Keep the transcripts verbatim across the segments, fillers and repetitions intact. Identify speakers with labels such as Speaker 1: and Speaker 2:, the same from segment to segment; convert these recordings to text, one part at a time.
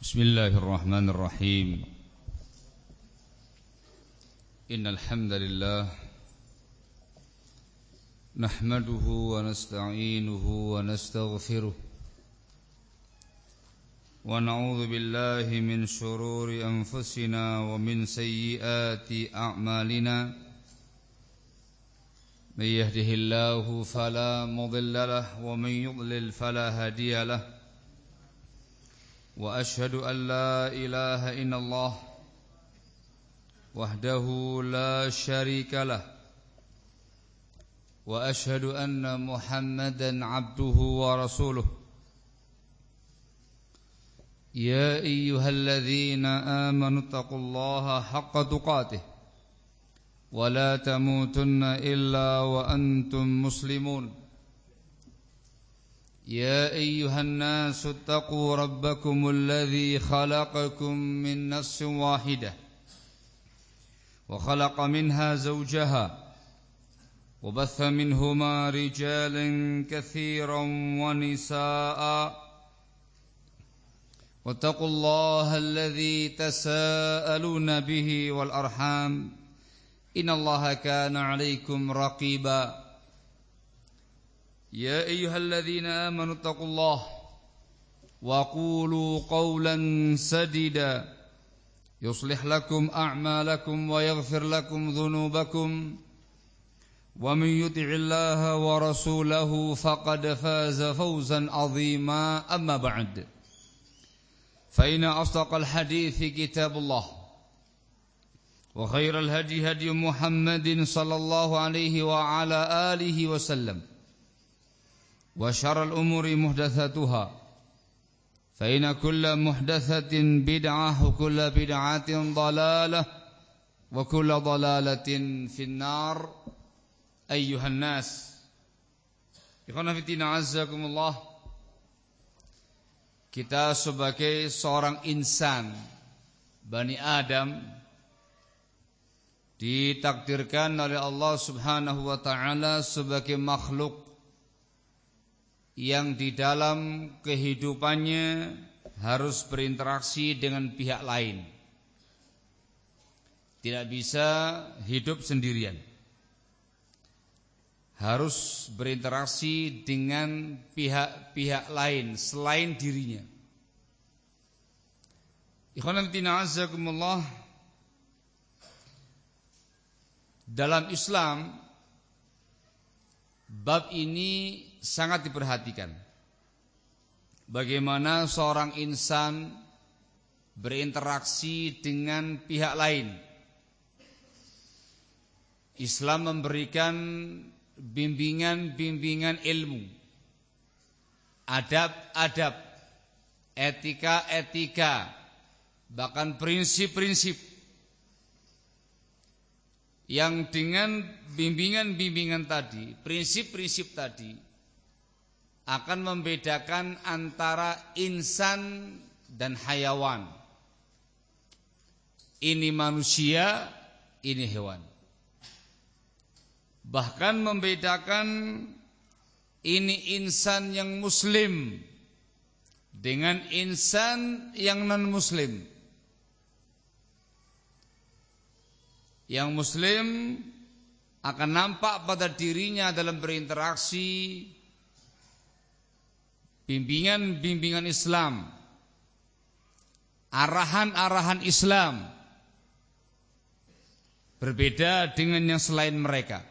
Speaker 1: Bismillahirrahmanirrahim. Innal hamdalillah nahmaduhu wa nasta'inuhu wa nastaghfiruh wa na'udzu billahi min shururi anfusina wa min sayyiati a'malina. May yahdihillahu fala mudilla lahu wa may yudlil fala hadiya lahu. وأشهد أن لا إله إلا الله وحده لا شريك له وأشهد أن محمدا عبده ورسوله يا أيها الذين آمنوا اتقوا الله حق تقاته ولا تموتن إلا وأنتم مسلمون يا أيها الناس اتقوا ربكم الذي خلقكم من نفس واحدة وخلق منها زوجها وبث منهما رجالا كثيرا ونساء واتقوا الله الذي تساءلون به والأرحام إن الله كان عليكم رقيبا يا أيها الذين آمنوا اتقوا الله وقولوا قولا سديدا يصلح لكم أعمالكم ويغفر لكم ذنوبكم ومن يطع الله ورسوله فقد فاز فوزا عظيما. أما بعد فإن أصدق الحديث كتاب الله وخير الهدي هدي محمد صلى الله عليه وعلى آله وسلم وشر الأمور محدثاتها فإن كل محدثة بدعة وكل بدعة ضلالة وكل ضلالة في النار. أيها الناس ikhwan fillah azzakumullah, kita sebagai seorang insan Bani Adam ditakdirkan oleh Allah Subhanahu wa taala sebagai makhluk yang di dalam kehidupannya harus berinteraksi dengan pihak lain. Tidak bisa hidup sendirian. Harus berinteraksi dengan pihak-pihak lain selain dirinya. Ikhwanan fillah azakumullah, dalam Islam bab ini sangat diperhatikan. Bagaimana seorang insan berinteraksi dengan pihak lain. Islam memberikan bimbingan-bimbingan ilmu, adab-adab, etika-etika, bahkan prinsip-prinsip yang dengan bimbingan-bimbingan tadi, prinsip-prinsip tadi akan membedakan antara insan dan hayawan. Ini manusia, ini hewan. Bahkan membedakan ini insan yang muslim dengan insan yang non-muslim. Yang muslim akan nampak pada dirinya dalam berinteraksi bimbingan-bimbingan Islam, arahan-arahan Islam, berbeda dengan yang selain mereka.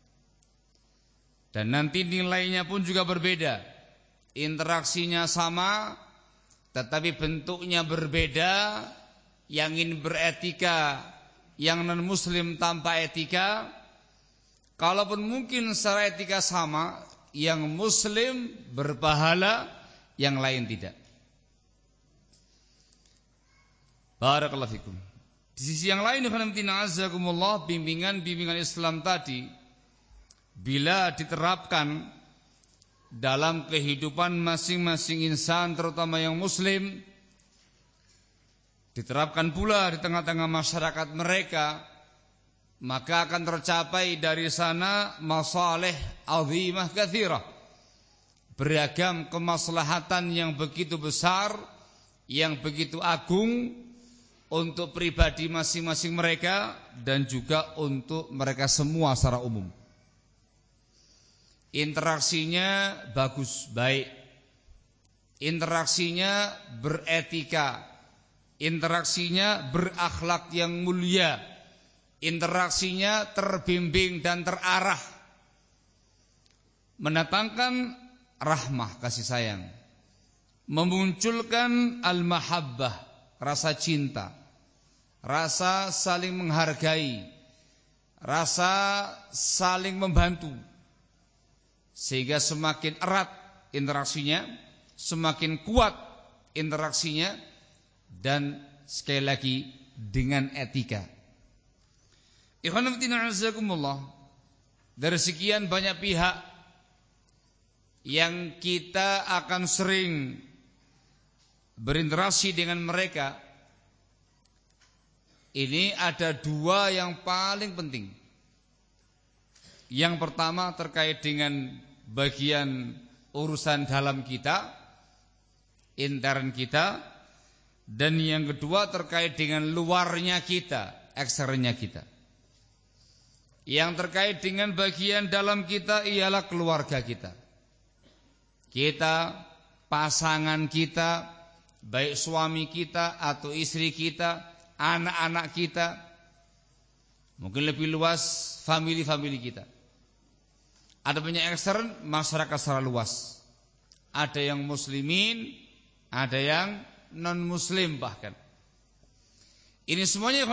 Speaker 1: Dan nanti nilainya pun juga berbeda. Interaksinya sama, tetapi bentuknya berbeda. Yang ingin beretika, yang non-muslim tanpa etika. Kalaupun mungkin secara etika sama, yang muslim berpahala, yang lain tidak. Barakallahu fikum. Di sisi yang lain, bimbingan-bimbingan Islam tadi bila diterapkan dalam kehidupan masing-masing insan, terutama yang muslim, diterapkan pula di tengah-tengah masyarakat mereka, maka akan tercapai dari sana masalih azimah katsirah, beragam kemaslahatan yang begitu besar yang begitu agung untuk pribadi masing-masing mereka dan juga untuk mereka semua secara umum. Interaksinya bagus, baik. Interaksinya beretika. Interaksinya berakhlak yang mulia. Interaksinya terbimbing dan terarah. Mendatangkan rahmah, kasih sayang. Memunculkan al-mahabbah, rasa cinta. Rasa saling menghargai. Rasa saling membantu. Sehingga semakin erat interaksinya, semakin kuat interaksinya, dan sekali lagi dengan etika. Ikhwan fillah azakumullah, dari sekian banyak pihak yang kita akan sering berinteraksi dengan mereka, ini ada dua yang paling penting. Yang pertama terkait dengan bagian urusan dalam kita, intern kita, dan yang kedua terkait dengan luarnya kita, eksternnya kita. Yang terkait dengan bagian dalam kita ialah keluarga kita. Kita, pasangan kita, baik suami kita atau istri kita, anak-anak kita, mungkin lebih luas family-family kita. Ada banyak ekstern, masyarakat secara luas. Ada yang muslimin, ada yang non-muslim bahkan. Ini semuanya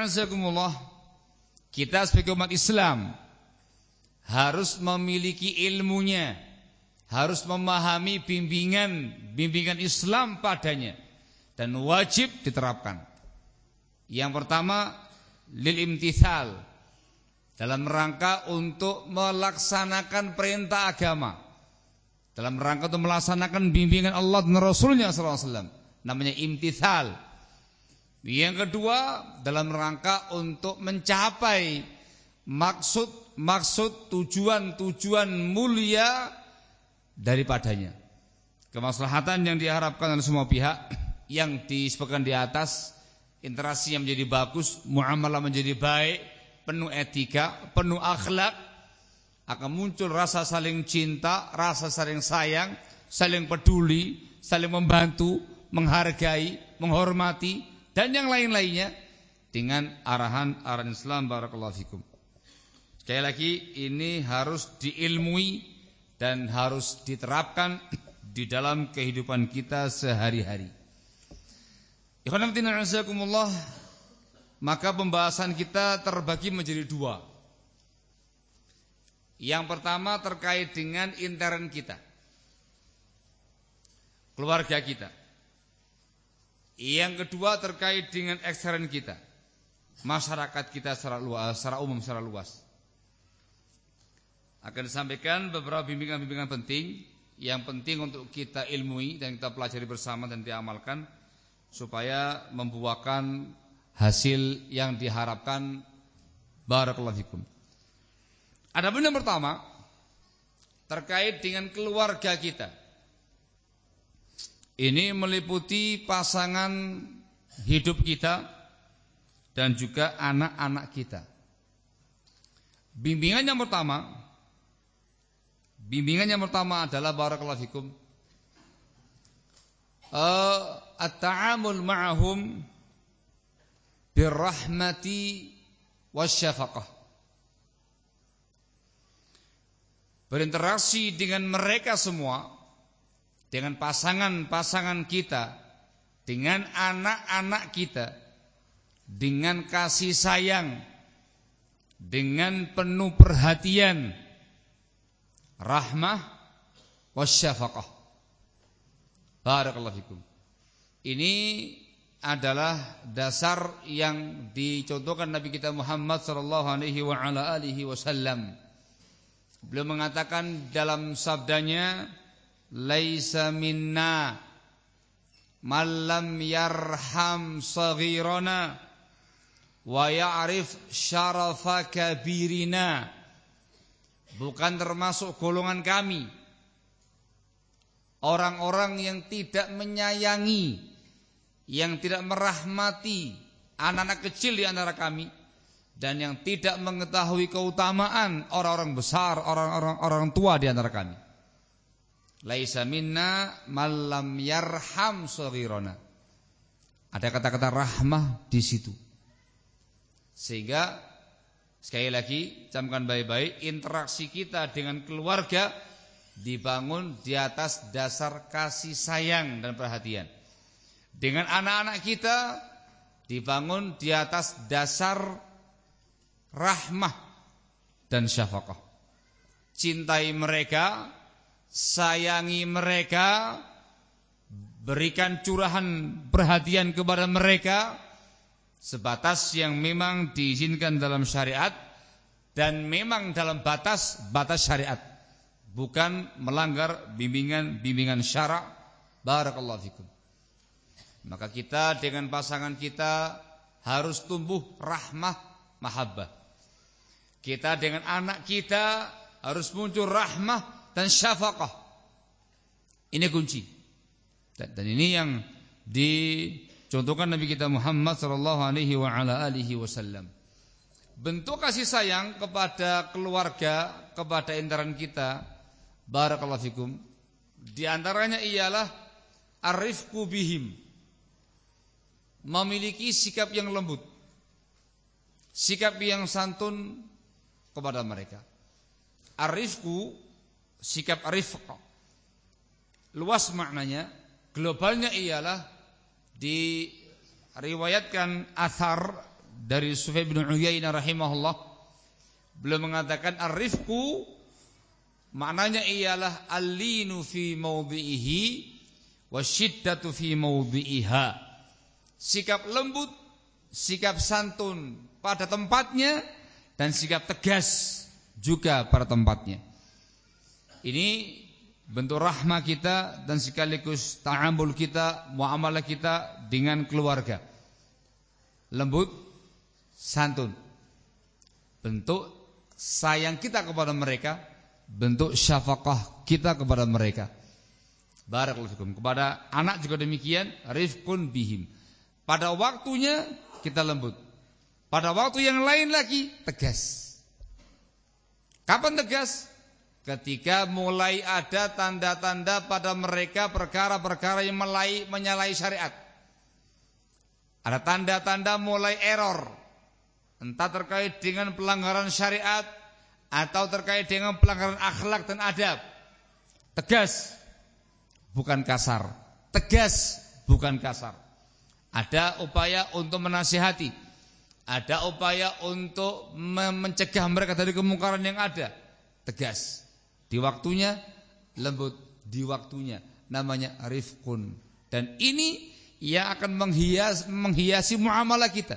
Speaker 1: kita sebagai umat Islam harus memiliki ilmunya, harus memahami bimbingan bimbingan Islam padanya, dan wajib diterapkan. Yang pertama, lil imtithal, dalam rangka untuk melaksanakan perintah agama, dalam rangka untuk melaksanakan bimbingan Allah dan Rasulnya sallallahu alaihi wasallam, namanya imtithal. Yang kedua, dalam rangka untuk mencapai maksud-maksud, tujuan-tujuan mulia daripadanya, kemaslahatan yang diharapkan oleh semua pihak yang disebutkan di atas. Interaksi yang menjadi bagus, muamalah menjadi baik, penuh etika, penuh akhlak, akan muncul rasa saling cinta, rasa saling sayang, saling peduli, saling membantu, menghargai, menghormati, dan yang lain-lainnya dengan arahan-arahan Islam. Barakallahu fikum. Sekali lagi, ini harus diilmui dan harus diterapkan di dalam kehidupan kita sehari-hari. Ikhwan fillah azakumullah, maka pembahasan kita terbagi menjadi dua. Yang pertama terkait dengan intern kita, keluarga kita. Yang kedua terkait dengan ekstern kita, masyarakat kita secara luas, secara umum, secara luas. Akan disampaikan beberapa bimbingan-bimbingan penting yang penting untuk kita ilmui dan kita pelajari bersama dan diamalkan supaya membuahkan hasil yang diharapkan. Barakallahu fikum. Adapun yang pertama terkait dengan keluarga kita. Ini meliputi pasangan hidup kita dan juga anak-anak kita. Bimbingan yang pertama, bimbingan yang pertama adalah barakallahu fikum, uh, at-ta'amul ma'ahum birrahmati wasyafaqah. Berinteraksi dengan mereka semua, dengan pasangan-pasangan kita, dengan anak-anak kita, dengan kasih sayang, dengan penuh perhatian, rahmah wasyafaqah. Barakallahu fikum. Ini adalah dasar yang dicontohkan Nabi kita Muhammad sallallahu alaihi wa ala alihi wasallam. Beliau mengatakan dalam sabdanya, laisa minna man lam yarham saghirana wa ya'rif syarafa kabirina. Bukan termasuk golongan kami orang-orang yang tidak menyayangi, yang tidak merahmati anak-anak kecil di antara kami, dan yang tidak mengetahui keutamaan orang-orang besar, orang-orang orang tua di antara kami. Laisa minna man lam yarham shaghirana. Ada kata-kata rahmah di situ. Sehingga sekali lagi camkan baik-baik, interaksi kita dengan keluarga dibangun di atas dasar kasih sayang dan perhatian. Dengan anak-anak kita dibangun di atas dasar rahmah dan syafaqah. Cintai mereka, sayangi mereka, berikan curahan perhatian kepada mereka sebatas yang memang diizinkan dalam syariat dan memang dalam batas-batas syariat, bukan melanggar bimbingan-bimbingan syara'. Barakallahu fikum. Maka kita dengan pasangan kita harus tumbuh rahmah, mahabbah. Kita dengan anak kita harus muncul rahmah dan syafaqah. Ini kunci. Dan, dan ini yang dicontohkan Nabi kita Muhammad sallallahu alaihi wa ala alihi wasallam. Bentuk kasih sayang kepada keluarga, kepada intaran kita, barakallahu fikum, di antaranya ialah arifqu bihim, memiliki sikap yang lembut, sikap yang santun kepada mereka. Arifqu, sikap arifq, luas maknanya, globalnya ialah diriwayatkan athar dari Sufyan bin Uyainah rahimahullah. Beliau mengatakan arifqu maknanya ialah al-linu fi mawdhi'ihi wasyiddatu fi mawdhi'iha. Sikap lembut, sikap santun pada tempatnya, dan sikap tegas juga pada tempatnya. Ini bentuk rahmah kita dan sekaligus ta'amul kita, muamalah kita dengan keluarga. Lembut, santun. Bentuk sayang kita kepada mereka, bentuk syafaqah kita kepada mereka. Barakallahu fikum. Kepada anak juga demikian, rifqun bihim. Pada waktunya kita lembut, pada waktu yang lain lagi tegas. Kapan tegas? Ketika mulai ada tanda-tanda pada mereka perkara-perkara yang melai, menyalahi syariat. Ada tanda-tanda mulai error, entah terkait dengan pelanggaran syariat atau terkait dengan pelanggaran akhlak dan adab. Tegas, bukan kasar. Tegas, bukan kasar. Ada upaya untuk menasihati, ada upaya untuk mencegah mereka dari kemungkaran yang ada. Tegas, di waktunya, lembut di waktunya, namanya rifqun. Dan ini yang akan menghias, menghiasi muamalah kita.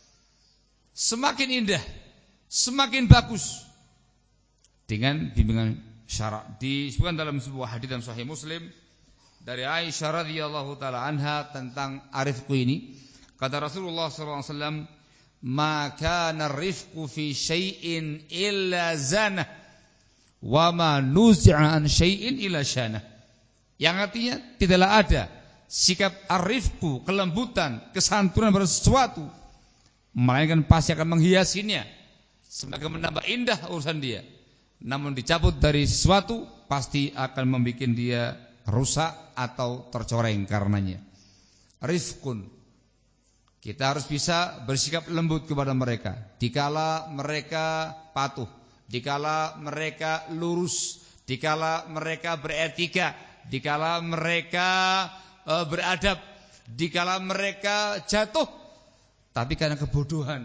Speaker 1: Semakin indah, semakin bagus dengan bimbingan syara'. Disebutkan dalam sebuah hadis dalam Sahih Muslim dari Aisyah radhiyallahu taala anha tentang arifqu ini, kata Rasulullah sallallahu alaihi wasallam, "Ma kana ar-rifqu fi syai'in illa zanah, wa ma nuzi'a an syai'in illa syanah." Yang artinya tidaklah ada sikap ar-rifqu, kelembutan, kesantunan pada sesuatu, melainkan pasti akan menghiasinya, semakin menambah indah urusan dia. Namun dicabut dari sesuatu, pasti akan membuat dia rusak atau tercoreng karenanya. Rifqun, kita harus bisa bersikap lembut kepada mereka dikala mereka patuh, dikala mereka lurus, dikala mereka beretika, dikala mereka e, beradab, dikala mereka jatuh tapi karena kebodohan.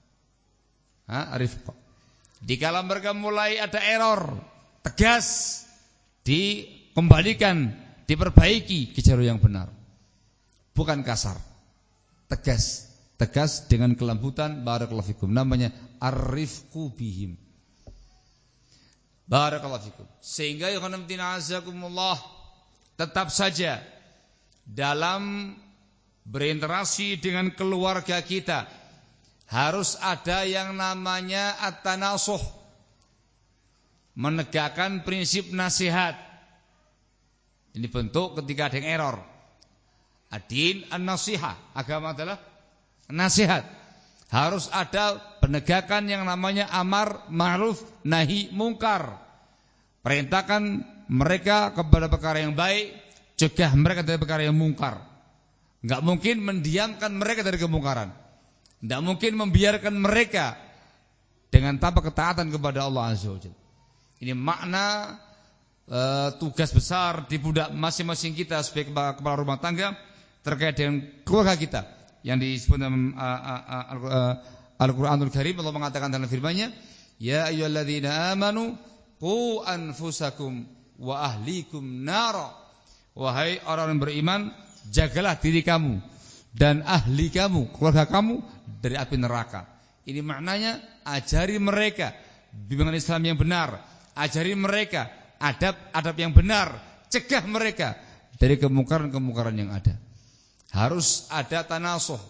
Speaker 1: Ha, rifq. Dikala mereka mulai ada error, tegas, dikembalikan, diperbaiki ke jalur yang benar. Bukan kasar, tegas, tegas dengan kelembutan. Barakallahu fikum, namanya ar-rifqu bihim. Barakallahu fikum. Sehingga ya khonamtina azakumullah, tetap saja dalam berinteraksi dengan keluarga kita harus ada yang namanya at-tanasuh, menegakkan prinsip nasihat. Ini bentuk ketika ada yang error, Ad-din an-nasihah. Agama adalah nasihat. Harus ada penegakan yang namanya amar ma'ruf nahi mungkar. Perintahkan mereka kepada perkara yang baik, cegah mereka dari perkara yang mungkar. Enggak mungkin mendiamkan mereka dari kemungkaran. Enggak mungkin membiarkan mereka dengan tanpa ketaatan kepada Allah Azza wa Jalla. Ini makna uh, tugas besar di pundak masing-masing kita sebagai kepala rumah tangga terkait dengan keluarga kita yang disebut dalam uh, uh, uh, uh, Al-Qur'anul Karim. Allah mengatakan dalam firman-Nya, ya ayyuhalladzina amanu qu anfusakum wa ahlikum nara. Wahai orang yang beriman, jagalah diri kamu dan ahli kamu, keluarga kamu dari api neraka. Ini maknanya ajari mereka bimbingan Islam yang benar, ajari mereka adab-adab yang benar, cegah mereka dari kemungkaran-kemungkaran yang ada. Harus ada tanasuh,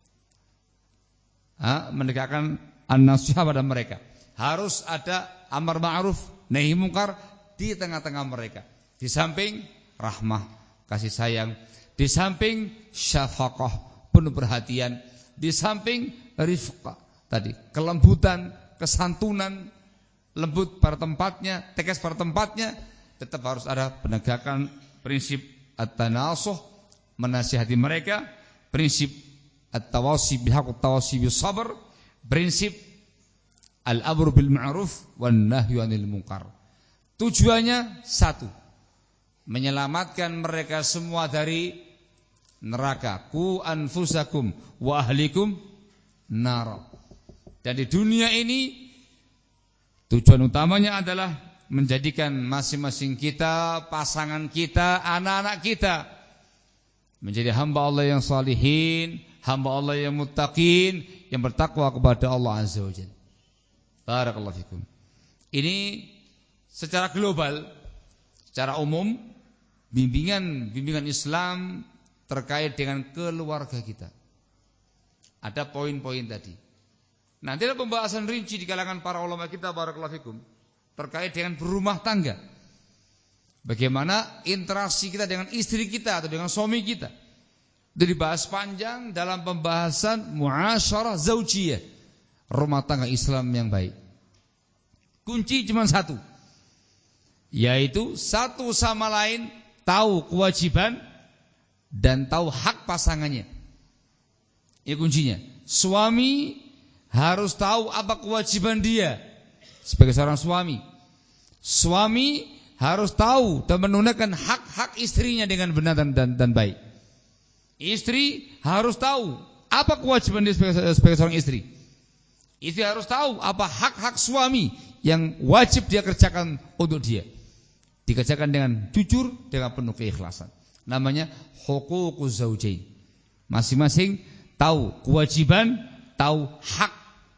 Speaker 1: ha, menegakkan an-nasihah pada mereka. Harus ada amar ma'ruf nahi mungkar di tengah-tengah mereka. Di samping rahmah, kasih sayang, di samping syafaqah, penuh perhatian, di samping rifqah, tadi kelembutan, kesantunan, lembut pada tempatnya, tegas pada tempatnya. Tetap harus ada penegakan prinsip at-tanasuh, menasihati mereka, prinsip at-tawasi bihaq at-tawasi bis-sabr, prinsip al-amru bil ma'ruf wan nahyu 'anil munkar. Tujuannya satu, menyelamatkan mereka semua dari neraka. Ku anfusakum wa ahlikum nar. Dan di dunia ini tujuan utamanya adalah menjadikan masing-masing kita, pasangan kita, anak-anak kita menjadi hamba Allah yang salihin, hamba Allah yang muttaqin, yang bertakwa kepada Allah Azza wa Jalla. Barakallahu fikum. Ini secara global, secara umum, bimbingan-bimbingan Islam terkait dengan keluarga kita. Ada poin-poin tadi. Nanti ada pembahasan rinci di kalangan para ulama kita, barakallahu fikum, terkait dengan berumah tangga. Bagaimana interaksi kita dengan istri kita atau dengan suami kita. Itu dibahas panjang dalam pembahasan muasyarah zaujiyah, rumah tangga Islam yang baik. Kunci cuma satu, yaitu satu sama lain tahu kewajiban dan tahu hak pasangannya. Ini kuncinya. Suami harus tahu apa kewajiban dia sebagai seorang suami. Suami harus tahu dan menunaikan hak-hak istrinya dengan benar dan, dan, dan baik. Istri harus tahu apa kewajiban dia sebagai, sebagai seorang istri. Istri harus tahu apa hak-hak suami yang wajib dia kerjakan untuk dia. Dikerjakan dengan jujur, dengan penuh keikhlasan. Namanya huququz zaujain. Masing-masing tahu kewajiban, tahu hak.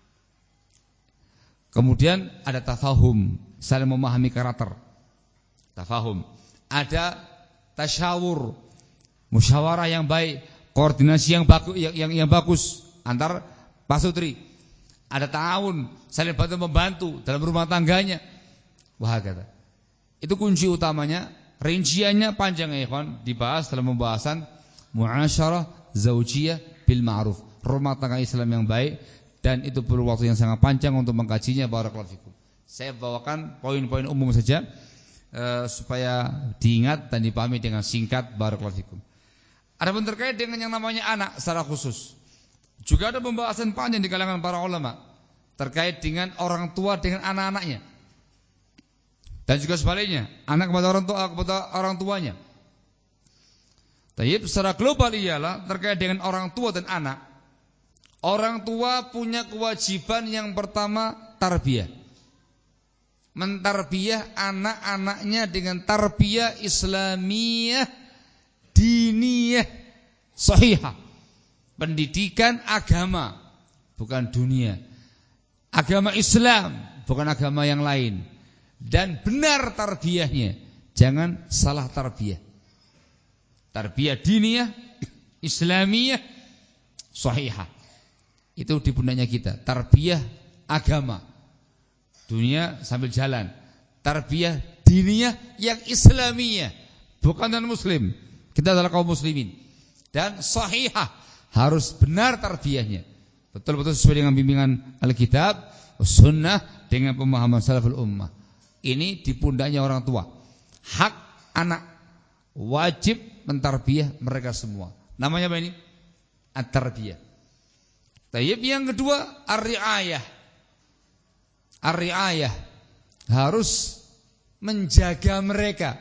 Speaker 1: Kemudian ada tafahum, saling memahami karakter. Tafahum. Ada tasyawur, musyawarah yang baik, koordinasi yang bagus, yang, yang, yang bagus antar pasutri. Ada ta'awun, saling bantu membantu dalam rumah tangganya. Wah, kata. Itu kunci utamanya. Rinciannya panjang ya ikhwan, dibahas dalam pembahasan muasyarah zaujiyah bil ma'ruf, rumah tangga Islam yang baik, dan itu perlu waktu yang sangat panjang untuk mengkajinya. Barakallahu fikum. Saya bawakan poin-poin umum saja uh, supaya diingat dan dipahami dengan singkat. Barakallahu fikum. Adapun terkait dengan yang namanya anak secara khusus, juga ada pembahasan panjang di kalangan para ulama terkait dengan orang tua dengan anak-anaknya. Dan juga sebaliknya, anak kepada orang tua kepada orang tuanya. Tapi secara global ialah terkait dengan orang tua dan anak. Orang tua punya kewajiban yang pertama tarbiyah. Mentarbiyah anak-anaknya dengan tarbiyah Islamiyah, diniyah, sahihah. Pendidikan agama, bukan dunia. Agama Islam, bukan agama yang lain. Dan benar tarbiyahnya, jangan salah tarbiyah. Tarbiyah diniyah, Islamiyah, sahihah. Itu di pundaknya kita. Tarbiyah agama, dunia sambil jalan. Tarbiyah diniyah yang Islamiyah, bukan non muslim. Kita adalah kaum muslimin. dan sahihah, harus benar tarbiyahnya, betul-betul sesuai dengan bimbingan Alkitab, Sunnah, dengan pemahaman salaful ummah. Ini di pundaknya orang tua. Hak anak, wajib mentarbiyah mereka semua. Namanya apa ini? At-tarbiyah. Tayyib, yang kedua ar-riayah. Ar-riayah, harus menjaga mereka,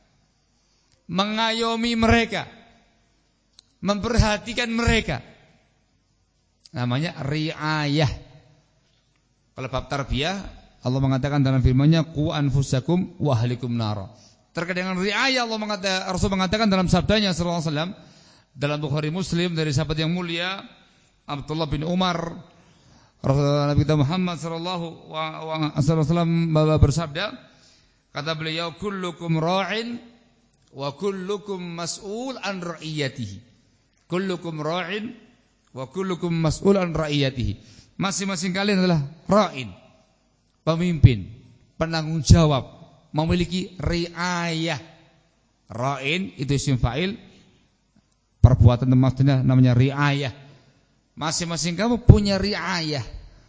Speaker 1: mengayomi mereka, memperhatikan mereka. Namanya riayah. Kalau bab tarbiyah, Allah mengatakan dalam firman-Nya, qu anfusakum wa ahlikum nar. Terkait dengan riayah, Allah mengatakan, Rasul mengatakan dalam sabdanya sallallahu alaihi wasallam dalam Bukhari Muslim dari sahabat yang mulia Abdullah bin Umar, Nabi kita Muhammad sallallahu alaihi wasallam bersabda, kata beliau, kullukum ra'in wa kullukum mas'ul an ra'iyatihi. Kullukum ra'in wa kullukum mas'ul an ra'iyatihi. Masing-masing kalian adalah ra'in, pemimpin, penanggung jawab, memiliki riayah. Ra'in itu isim fa'il, perbuatan maksudnya namanya riayah. Masing-masing kamu punya riayah,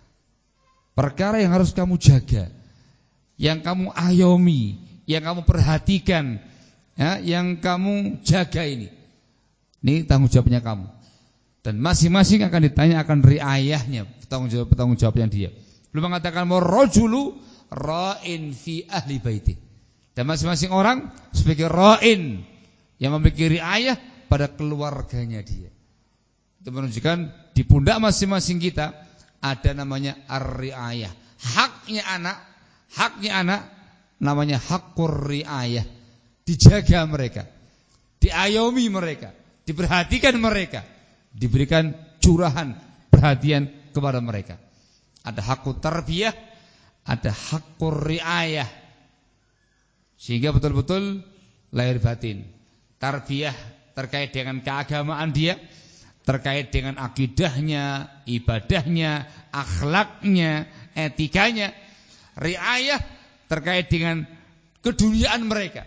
Speaker 1: perkara yang harus kamu jaga, yang kamu ayomi, yang kamu perhatikan, ya, yang kamu jaga ini. Ini tanggung jawabnya kamu. Dan masing-masing akan ditanya akan riayahnya, tanggung jawab tanggung jawabnya dia. Belum mengatakan warajulu ra'in fi ahli baiti. Dan masing-masing orang sebagai ra'in yang memiliki riayah pada keluarganya dia. Itu menunjukkan di pundak masing-masing kita ada namanya ar-riayah. Haknya anak, haknya anak namanya hakkur riayah. Dijaga mereka, diayomi mereka, diperhatikan mereka, diberikan curahan perhatian kepada mereka. Ada hakku tarbiyah, ada hakkur riayah. Sehingga betul-betul lahir batin. Tarbiyah terkait dengan keagamaan dia, terkait dengan akidahnya, ibadahnya, akhlaknya, etikanya. Riayah terkait dengan keduniaan mereka,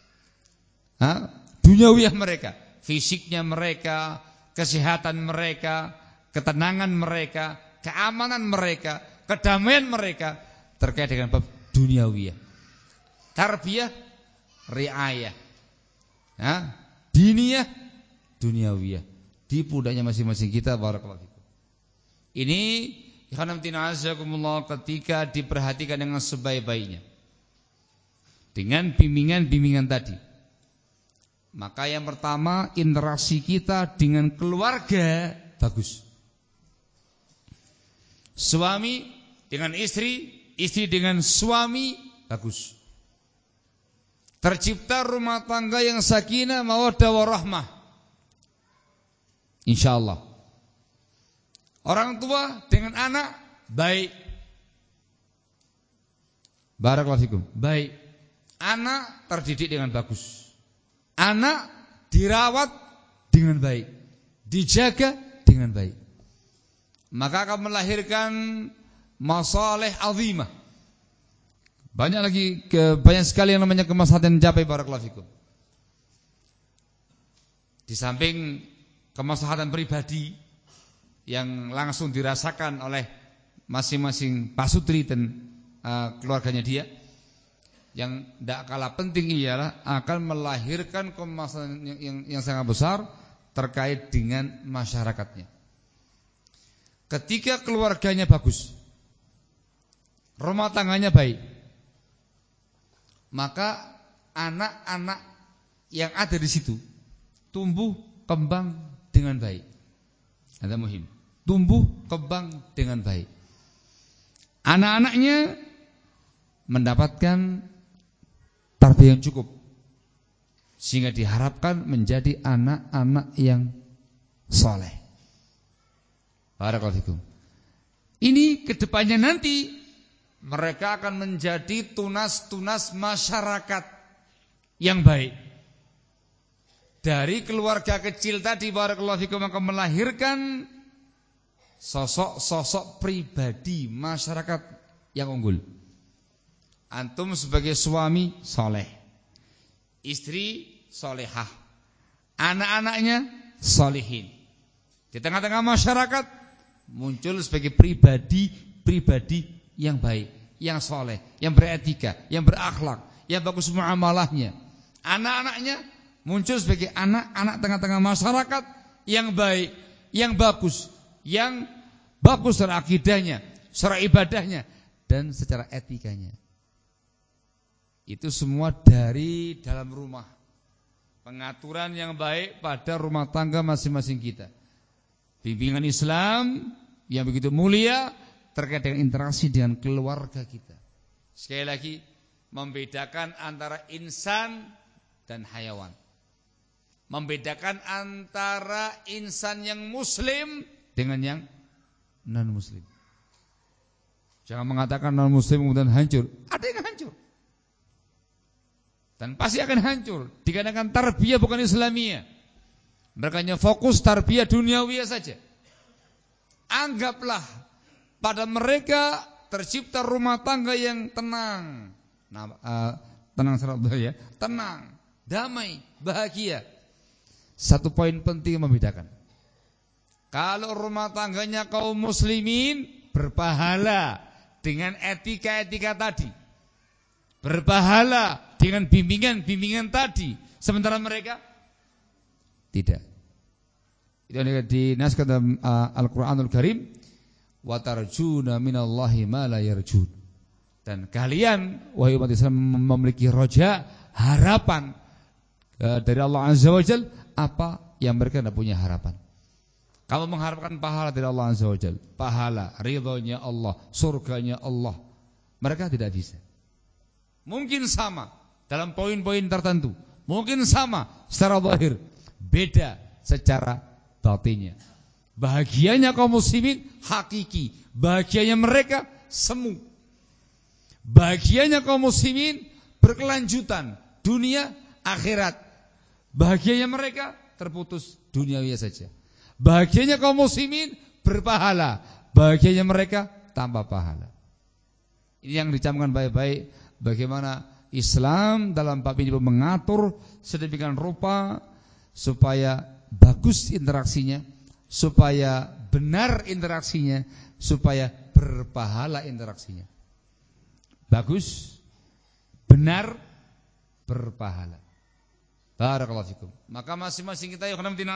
Speaker 1: ha? Duniawiyah mereka, fisiknya mereka, kesehatan mereka, ketenangan mereka, keamanan mereka, kedamaian mereka, terkait dengan bab duniawiyah. Tarbiyah, riayah, ha? Diniyah, duniawiyah, di pundaknya masing-masing kita. Barakallahu fikum. Ini ketika diperhatikan dengan sebaik-baiknya, dengan bimbingan-bimbingan tadi, maka yang pertama, interaksi kita dengan keluarga bagus. Suami dengan istri, istri dengan suami bagus. Tercipta rumah tangga yang sakinah, mawaddah warahmah, insyaallah. Orang tua dengan anak baik. Barakallahu fikum. Baik. Anak terdidik dengan bagus. Anak dirawat dengan baik, dijaga dengan baik, maka akan melahirkan masalih azimah. Banyak lagi ke, banyak sekali yang namanya kemaslahatan mencapai. Barakallahu fikum. Di samping kemaslahatan pribadi yang langsung dirasakan oleh masing-masing pasutri dan uh, keluarganya dia, yang tidak kalah penting ialah akan melahirkan kemaslahatan yang, yang, yang sangat besar terkait dengan masyarakatnya. Ketika keluarganya bagus, rumah tangganya baik, maka anak-anak yang ada di situ tumbuh kembang dengan baik. Ada muhim, tumbuh kembang dengan baik. Anak-anaknya mendapatkan tarbiyah yang cukup, sehingga diharapkan menjadi anak-anak yang soleh. Barakallahu fikum. Ini kedepannya nanti mereka akan menjadi tunas-tunas masyarakat yang baik. Dari keluarga kecil tadi, barakallahu fikum, akan melahirkan sosok-sosok pribadi masyarakat yang unggul. Antum sebagai suami soleh, istri solehah, anak-anaknya salihin. Di tengah-tengah masyarakat muncul sebagai pribadi-pribadi yang baik, yang soleh, yang beretika, yang berakhlak, yang bagus muamalahnya. Anak-anaknya muncul sebagai anak-anak tengah-tengah masyarakat yang baik, yang bagus, yang bagus secara akidahnya, secara ibadahnya, dan secara etikanya. Itu semua dari dalam rumah. Pengaturan yang baik pada rumah tangga masing-masing kita. Bimbingan Islam yang begitu mulia terkait dengan interaksi dengan keluarga kita. Sekali lagi, membedakan antara insan dan hayawan. Membedakan antara insan yang muslim dengan yang non-muslim. Jangan mengatakan non-muslim kemudian hancur. Ada yang hancur. Dan pasti akan hancur dikarenakan tarbiyah bukan Islamiyah. Mereka hanya fokus tarbiyah duniawiyah saja. Anggaplah pada mereka tercipta rumah tangga yang tenang. Nah, uh, tenang secara ya, tenang, damai, bahagia. Satu poin penting yang membedakan. Kalau rumah tangganya kaum muslimin berpahala dengan etika-etika tadi. Berpahala dengan bimbingan-bimbingan tadi. Sementara mereka tidak. Itu dinaskan dalam uh, Al-Qur'anul Karim, wa tarjuna minallahi ma la yarjun. Dan kalian wahai umat Islam memiliki roja, harapan uh, dari Allah Azza wa Jalla apa yang mereka tidak punya harapan. Kamu mengharapkan pahala dari Allah Azza wa Jalla, pahala, ridhonya Allah, surganya Allah. Mereka tidak bisa. Mungkin sama dalam poin-poin tertentu, mungkin sama secara zahir, beda secara batinnya. Bahagianya kaum muslimin hakiki, bahagianya mereka semu. Bahagianya kaum muslimin berkelanjutan, dunia akhirat. Bahagianya mereka terputus duniawi saja. Bahagianya kaum muslimin berpahala, bahagianya mereka tanpa pahala. Ini yang dicamkan baik-baik bagaimana Islam dalam bab ini mengatur sedemikian rupa supaya bagus interaksinya, supaya benar interaksinya, supaya berpahala interaksinya. Bagus, benar, berpahala. Barakallahu fikum. Maka masing-masing kita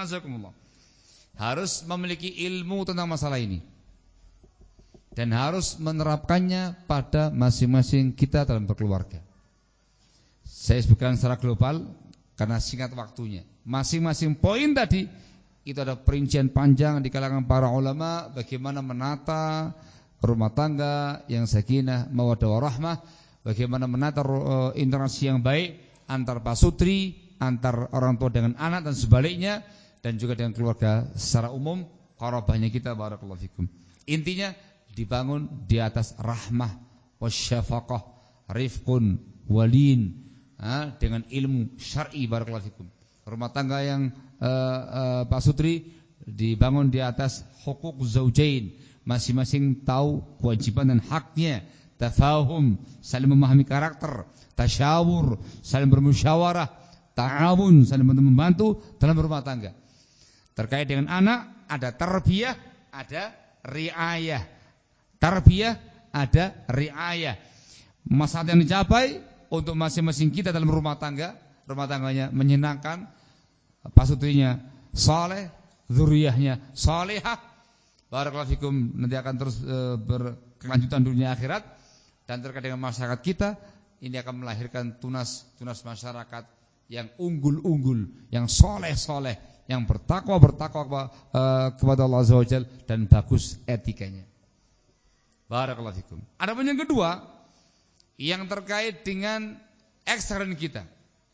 Speaker 1: harus memiliki ilmu tentang masalah ini dan harus menerapkannya pada masing-masing kita dalam berkeluarga. Saya sebutkan secara global karena singkat waktunya. Masing-masing poin tadi itu ada perincian panjang di kalangan para ulama bagaimana menata rumah tangga yang sakinah, mawaddah warahmah, bagaimana menata uh, interaksi yang baik antar pasutri, antar orang tua dengan anak dan sebaliknya, dan juga dengan keluarga secara umum, qarabahnya kita. Barakallahu fikum. Intinya dibangun di atas rahmah wasyafaqah, rifqun walin, ha, dengan ilmu syar'i. Barakallahu fikum. Rumah tangga yang uh, uh, pasutri dibangun di atas hukuk zaujain, masing-masing tahu kewajiban dan haknya, tafahum, saling memahami karakter, tasyawur, saling bermusyawarah, ta'awun, saling membantu dalam rumah tangga. Terkait dengan anak ada tarbiyah, ada riayah. Tarbiyah, ada riayah. Masalah yang dicapai untuk masing-masing kita dalam rumah tangga, rumah tangganya menyenangkan, pasutrinya saleh, zuriyahnya salihah. Barakallahu fikum, nanti akan terus e, berkelanjutan dunia akhirat. Dan terkait dengan masyarakat kita, ini akan melahirkan tunas-tunas masyarakat yang unggul-unggul, yang soleh-soleh, yang bertakwa-bertakwa uh, kepada Allah Azza wa Jalla dan bagus etikanya. Barakallahu fikum. Adapun yang kedua yang terkait dengan ekstern kita.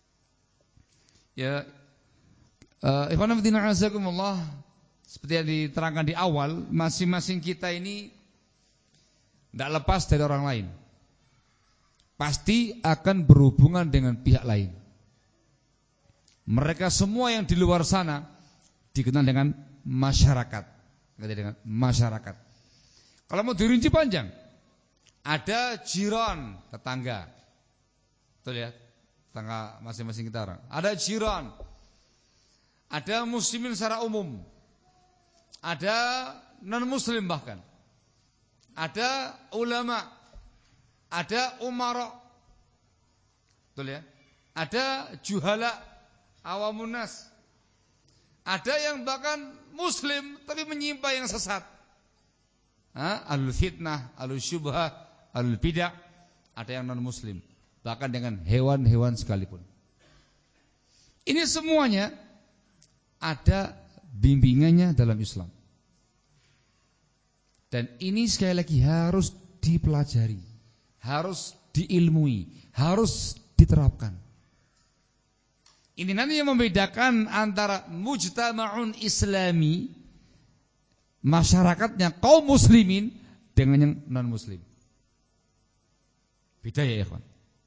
Speaker 1: Ya, uh, ikhwan fillah azakumullah, seperti yang diterangkan di awal, masing-masing kita ini tidak lepas dari orang lain. Pasti akan berhubungan dengan pihak lain. Mereka semua yang di luar sana dikenal dengan masyarakat. Dengan masyarakat. Kalau mau dirinci panjang, ada jiran, tetangga. Betul ya? Tetangga masing-masing kita orang. Ada jiran. ada muslimin secara umum, ada non-muslim bahkan, ada ulama, ada umara, betul ya, ada juhala, awamun nas, ada yang bahkan muslim tapi menyimpang yang sesat, alul fitnah, alul syubhah, alul bidah, ada yang non-muslim, bahkan dengan hewan-hewan sekalipun. Ini semuanya ada bimbingannya dalam Islam. Dan ini sekali lagi harus dipelajari, harus diilmui, harus diterapkan. Ini nanti yang membedakan antara mujtama'un islami, masyarakatnya kaum muslimin, dengan yang non-muslim. Beda ya ikhwan.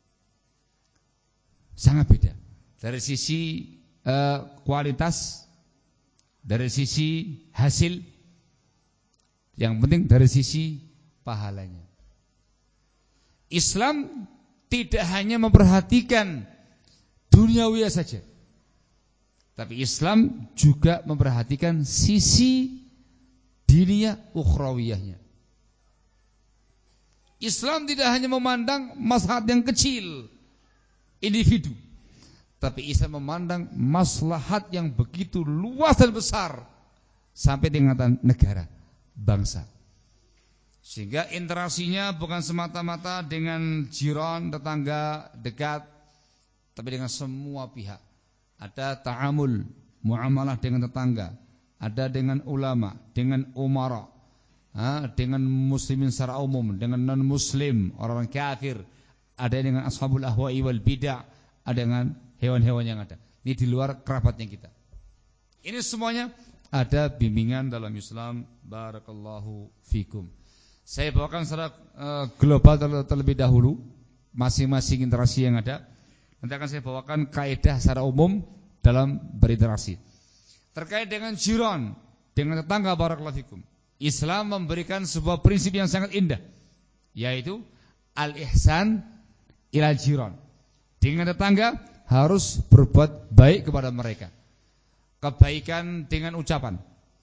Speaker 1: Sangat beda. Dari sisi uh, kualitas, dari sisi hasil, yang penting dari sisi pahalanya. Islam tidak hanya memperhatikan duniawi saja, tapi Islam juga memperhatikan sisi diniyah ukhrawiyahnya. Islam tidak hanya memandang maslahat yang kecil individu, tapi Islam memandang maslahat yang begitu luas dan besar sampai tingkatan negara, bangsa. Sehingga interaksinya bukan semata-mata dengan jiran, tetangga dekat, tapi dengan semua pihak. Ada ta'amul, muamalah dengan tetangga, ada dengan ulama, dengan umara, dengan muslimin secara umum, dengan non-muslim, orang kafir, ada dengan ashabul ahwa'i wal bid'ah, ada dengan hewan-hewan yang ada. Ini di luar kerabatnya kita. Ini semuanya ada bimbingan dalam Islam. Barakallahu fikum. Saya bawakan secara uh, global terlebih dahulu masing-masing interaksi yang ada. Nanti akan saya bawakan kaidah secara umum dalam berinteraksi. Terkait dengan jiran, dengan tetangga, barakallahu fikum. Islam memberikan sebuah prinsip yang sangat indah, yaitu al-ihsan ilal jiran. Dengan tetangga harus berbuat baik kepada mereka. Kebaikan dengan ucapan,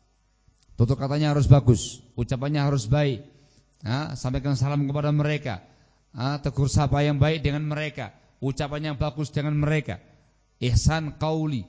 Speaker 1: tutur katanya harus bagus, ucapannya harus baik. Nah, sampaikan salam kepada mereka, nah, tegur sapa yang baik dengan mereka, ucapan yang bagus dengan mereka. Ihsan qauli.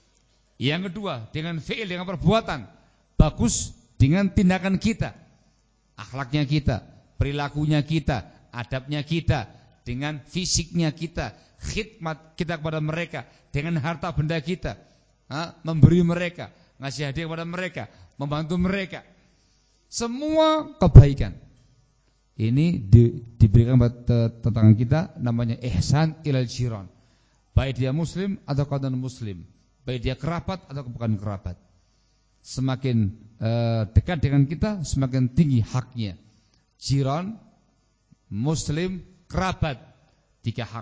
Speaker 1: Yang kedua, dengan fi'il, dengan perbuatan bagus, dengan tindakan kita, akhlaknya kita, perilakunya kita, adabnya kita, dengan fisiknya kita, khidmat kita kepada mereka, dengan harta benda kita, ha, memberi mereka, ngasih hadiah kepada mereka, membantu mereka. Semua kebaikan ini di, diberikan kepada tetangga kita, namanya ihsan ilal jiran. Baik dia muslim atau non muslim, baik dia kerabat atau bukan kerabat. Semakin uh, dekat dengan kita, semakin tinggi haknya. Jiran, muslim, kerabat, tiga hak.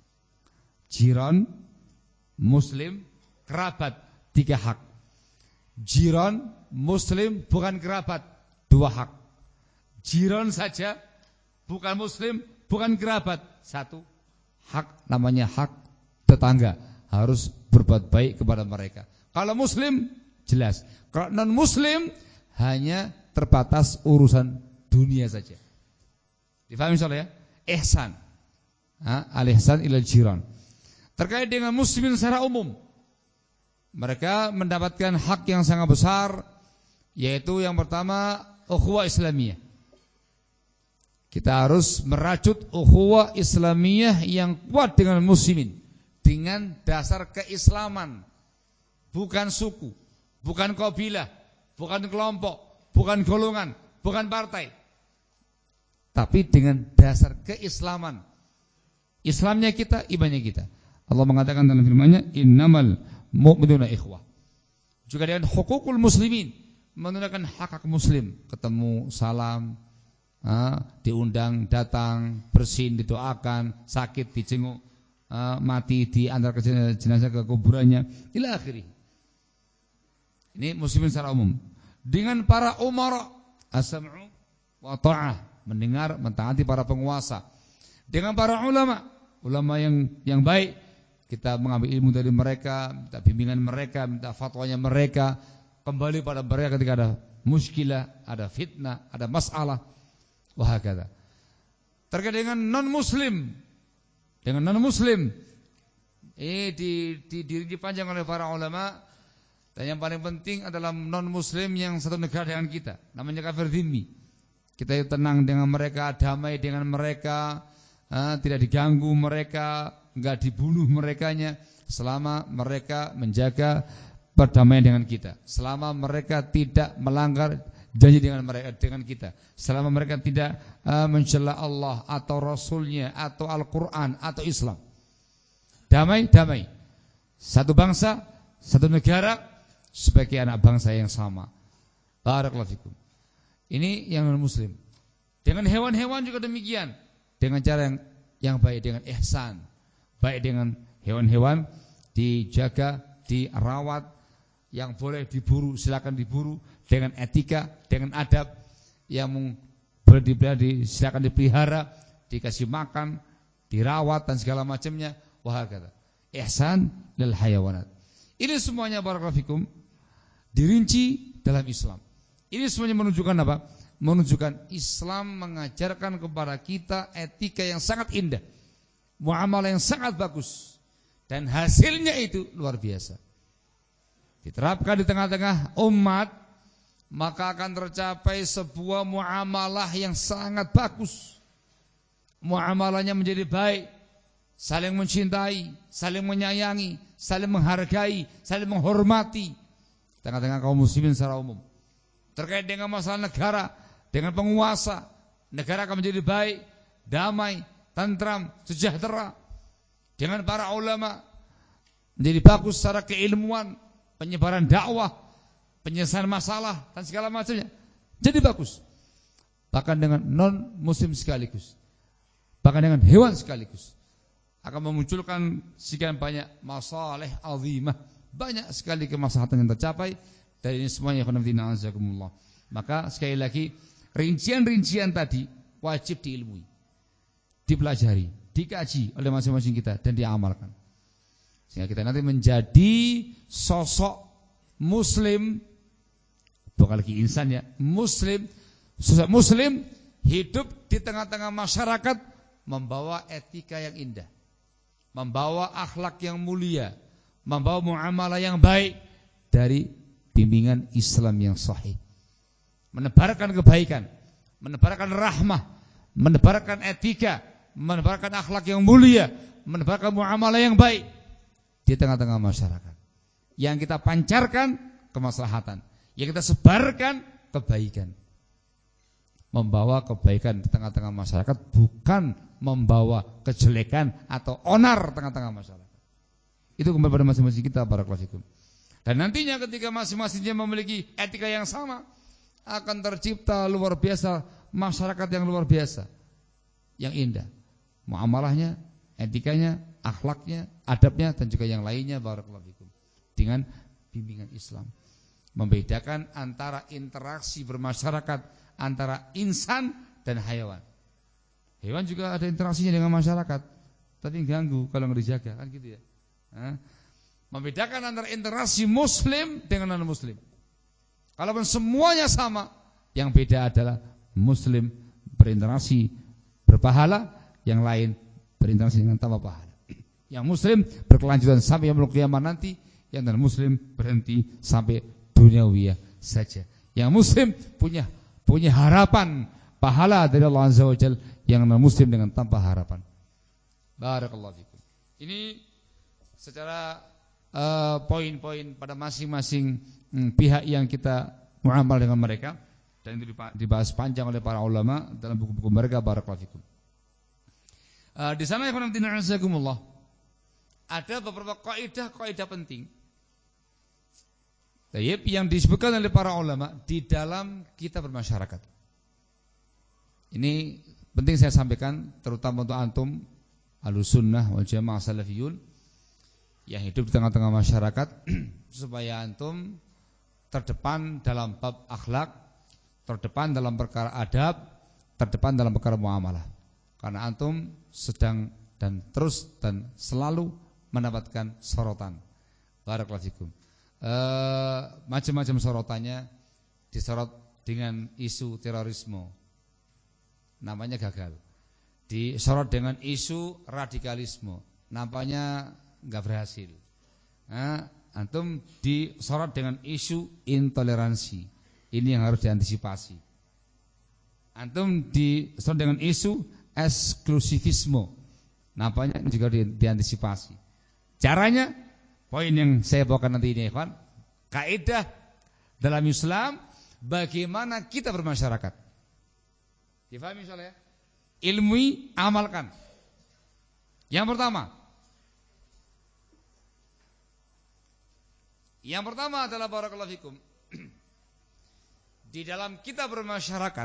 Speaker 1: Jiran, muslim, kerabat, tiga hak. Jiran, muslim, bukan kerabat, dua hak. Jiran saja, bukan muslim, bukan kerabat, satu hak, namanya hak tetangga. Harus berbuat baik kepada mereka. Kalau muslim, jelas. Kalau non muslim, hanya terbatas urusan dunia saja. Difahami soalnya ya? Ihsan, al-ihsan ilal jiran. Terkait dengan muslimin secara umum, mereka mendapatkan hak yang sangat besar, yaitu yang pertama ukhuwah Islamiyah. Kita harus merajut ukhuwah Islamiyah yang kuat dengan muslimin, dengan dasar keislaman, bukan suku, bukan kabilah, bukan kelompok, bukan golongan, bukan partai, tapi dengan dasar keislaman. Islamnya kita, imannya kita. Allah mengatakan dalam firman-Nya, innamal mu'minuna ikhwah. Juga dengan hukukul muslimin, menunaikan hak-hak muslim, ketemu salam, ha, diundang datang, bersin didoakan, sakit dijenguk, ha, mati diantar ke jenazah ke kuburannya, ila akhirih. Ini muslimin secara umum. Dengan para umara, as-sam'u wa ta'ah, mendengar, mentaati para penguasa. Dengan para ulama, ulama yang yang baik, kita mengambil ilmu dari mereka, minta bimbingan mereka, minta fatwanya mereka, kembali pada mereka ketika ada muskilah, ada fitnah, ada masalah, wahakadha. Terkait dengan non-muslim, dengan non-muslim, ini di, di, dirinci panjang oleh para ulama, dan yang paling penting adalah non-muslim yang satu negara dengan kita, namanya kafir dhimmi. Kita tenang dengan mereka, damai dengan mereka, eh, tidak diganggu mereka, enggak dibunuh merekanya, selama mereka menjaga perdamaian dengan kita, selama mereka tidak melanggar janji dengan mereka dengan kita, selama mereka tidak uh, mencela Allah atau Rasulnya atau Al-Quran atau Islam. Damai, damai. Satu bangsa, satu negara, sebagai anak bangsa yang sama. Barakallahu fikum. Ini yang non muslim. Dengan hewan-hewan juga demikian, dengan cara yang, yang baik, dengan ihsan, baik dengan hewan-hewan dijaga, dirawat, yang boleh diburu silakan diburu dengan etika, dengan adab, yang boleh dipelihara silakan dipelihara, dikasih makan, dirawat dan segala macamnya. Wahakata ihsan lil hayawanat. Ini semuanya barakallahu fikum dirinci dalam Islam. Ini semuanya menunjukkan apa? Menunjukkan Islam mengajarkan kepada kita etika yang sangat indah, muamalah yang sangat bagus, dan hasilnya itu luar biasa. Diterapkan di tengah-tengah umat, maka akan tercapai sebuah muamalah yang sangat bagus. Muamalahnya menjadi baik, saling mencintai, saling menyayangi, saling menghargai, saling menghormati tengah-tengah kaum muslimin secara umum. Terkait dengan masalah negara, dengan penguasa, negara akan menjadi baik, damai, tentram, sejahtera. Dengan para ulama menjadi bagus secara keilmuan, penyebaran dakwah, penyelesaian masalah dan segala macamnya jadi bagus. Bahkan dengan non muslim sekaligus, bahkan dengan hewan sekaligus, akan memunculkan sekian banyak masalah azimah, banyak sekali kemaslahatan yang tercapai dari ini semuanya. Maka sekali lagi, rincian-rincian tadi wajib diilmui, dipelajari, dikaji oleh masing-masing kita dan diamalkan, sehingga kita nanti menjadi sosok muslim, bukan lagi insan ya, muslim, sosok muslim hidup di tengah-tengah masyarakat, membawa etika yang indah, membawa akhlak yang mulia, membawa muamalah yang baik dari bimbingan Islam yang sahih, menebarkan kebaikan, menebarkan rahmah, menebarkan etika, menebarkan akhlak yang mulia, menebarkan muamalah yang baik di tengah-tengah masyarakat. Yang kita pancarkan kemaslahatan, yang kita sebarkan kebaikan, membawa kebaikan di tengah-tengah masyarakat, bukan membawa kejelekan atau onar tengah-tengah masyarakat. Itu kembali pada masing-masing kita, barakallahu fikum. Dan nantinya ketika masing-masingnya memiliki etika yang sama, akan tercipta luar biasa masyarakat yang luar biasa, yang indah, muamalahnya, etikanya, akhlaknya, adabnya, dan juga yang lainnya, barakallahu fikum, dengan bimbingan Islam. Membedakan antara interaksi bermasyarakat antara insan dan hewan. Hewan juga ada interaksinya dengan masyarakat, tapi ganggu kalau nggak dijaga, kan gitu ya. Nah, membedakan antara interaksi muslim dengan non muslim. Kalaupun semuanya sama, yang beda adalah muslim berinteraksi berpahala, yang lain berinteraksi dengan tanpa pahala. Yang muslim berkelanjutan sampai yaumul qiyamah nanti, yang non muslim berhenti sampai duniawiyah saja. Yang muslim punya punya harapan pahala dari Allah Azza wa Jalla, yang non muslim dengan tanpa harapan. Barakallahu fikum. Ini secara uh, poin-poin pada masing-masing hmm, pihak yang kita muamal dengan mereka, dan itu dibahas panjang oleh para ulama dalam buku-buku mereka. Barakallahu fikum. Uh, di sana ada beberapa kaidah-kaidah penting yang disebutkan oleh para ulama di dalam kita bermasyarakat. Ini penting saya sampaikan, terutama untuk antum Ahlussunnah wal Jamaah Salafiyun yang hidup di tengah-tengah masyarakat, supaya antum terdepan dalam bab akhlak, terdepan dalam perkara adab, terdepan dalam perkara muamalah. Karena antum sedang dan terus dan selalu mendapatkan sorotan. Barakallahu fikum. Eh, macam-macam sorotannya, disorot dengan isu terorisme, namanya gagal. Disorot dengan isu radikalisme, namanya nggak berhasil. Nah, antum disorot dengan isu intoleransi, ini yang harus diantisipasi. Antum disorot dengan isu eksklusivisme, namanya juga di, diantisipasi. Caranya, poin yang saya bawakan nanti ini, Ikhwan, kaidah dalam Islam bagaimana kita bermasyarakat. Difahami soalnya? Ilmui, amalkan. Yang pertama, yang pertama adalah barakallahu fikum. Di dalam kita bermasyarakat,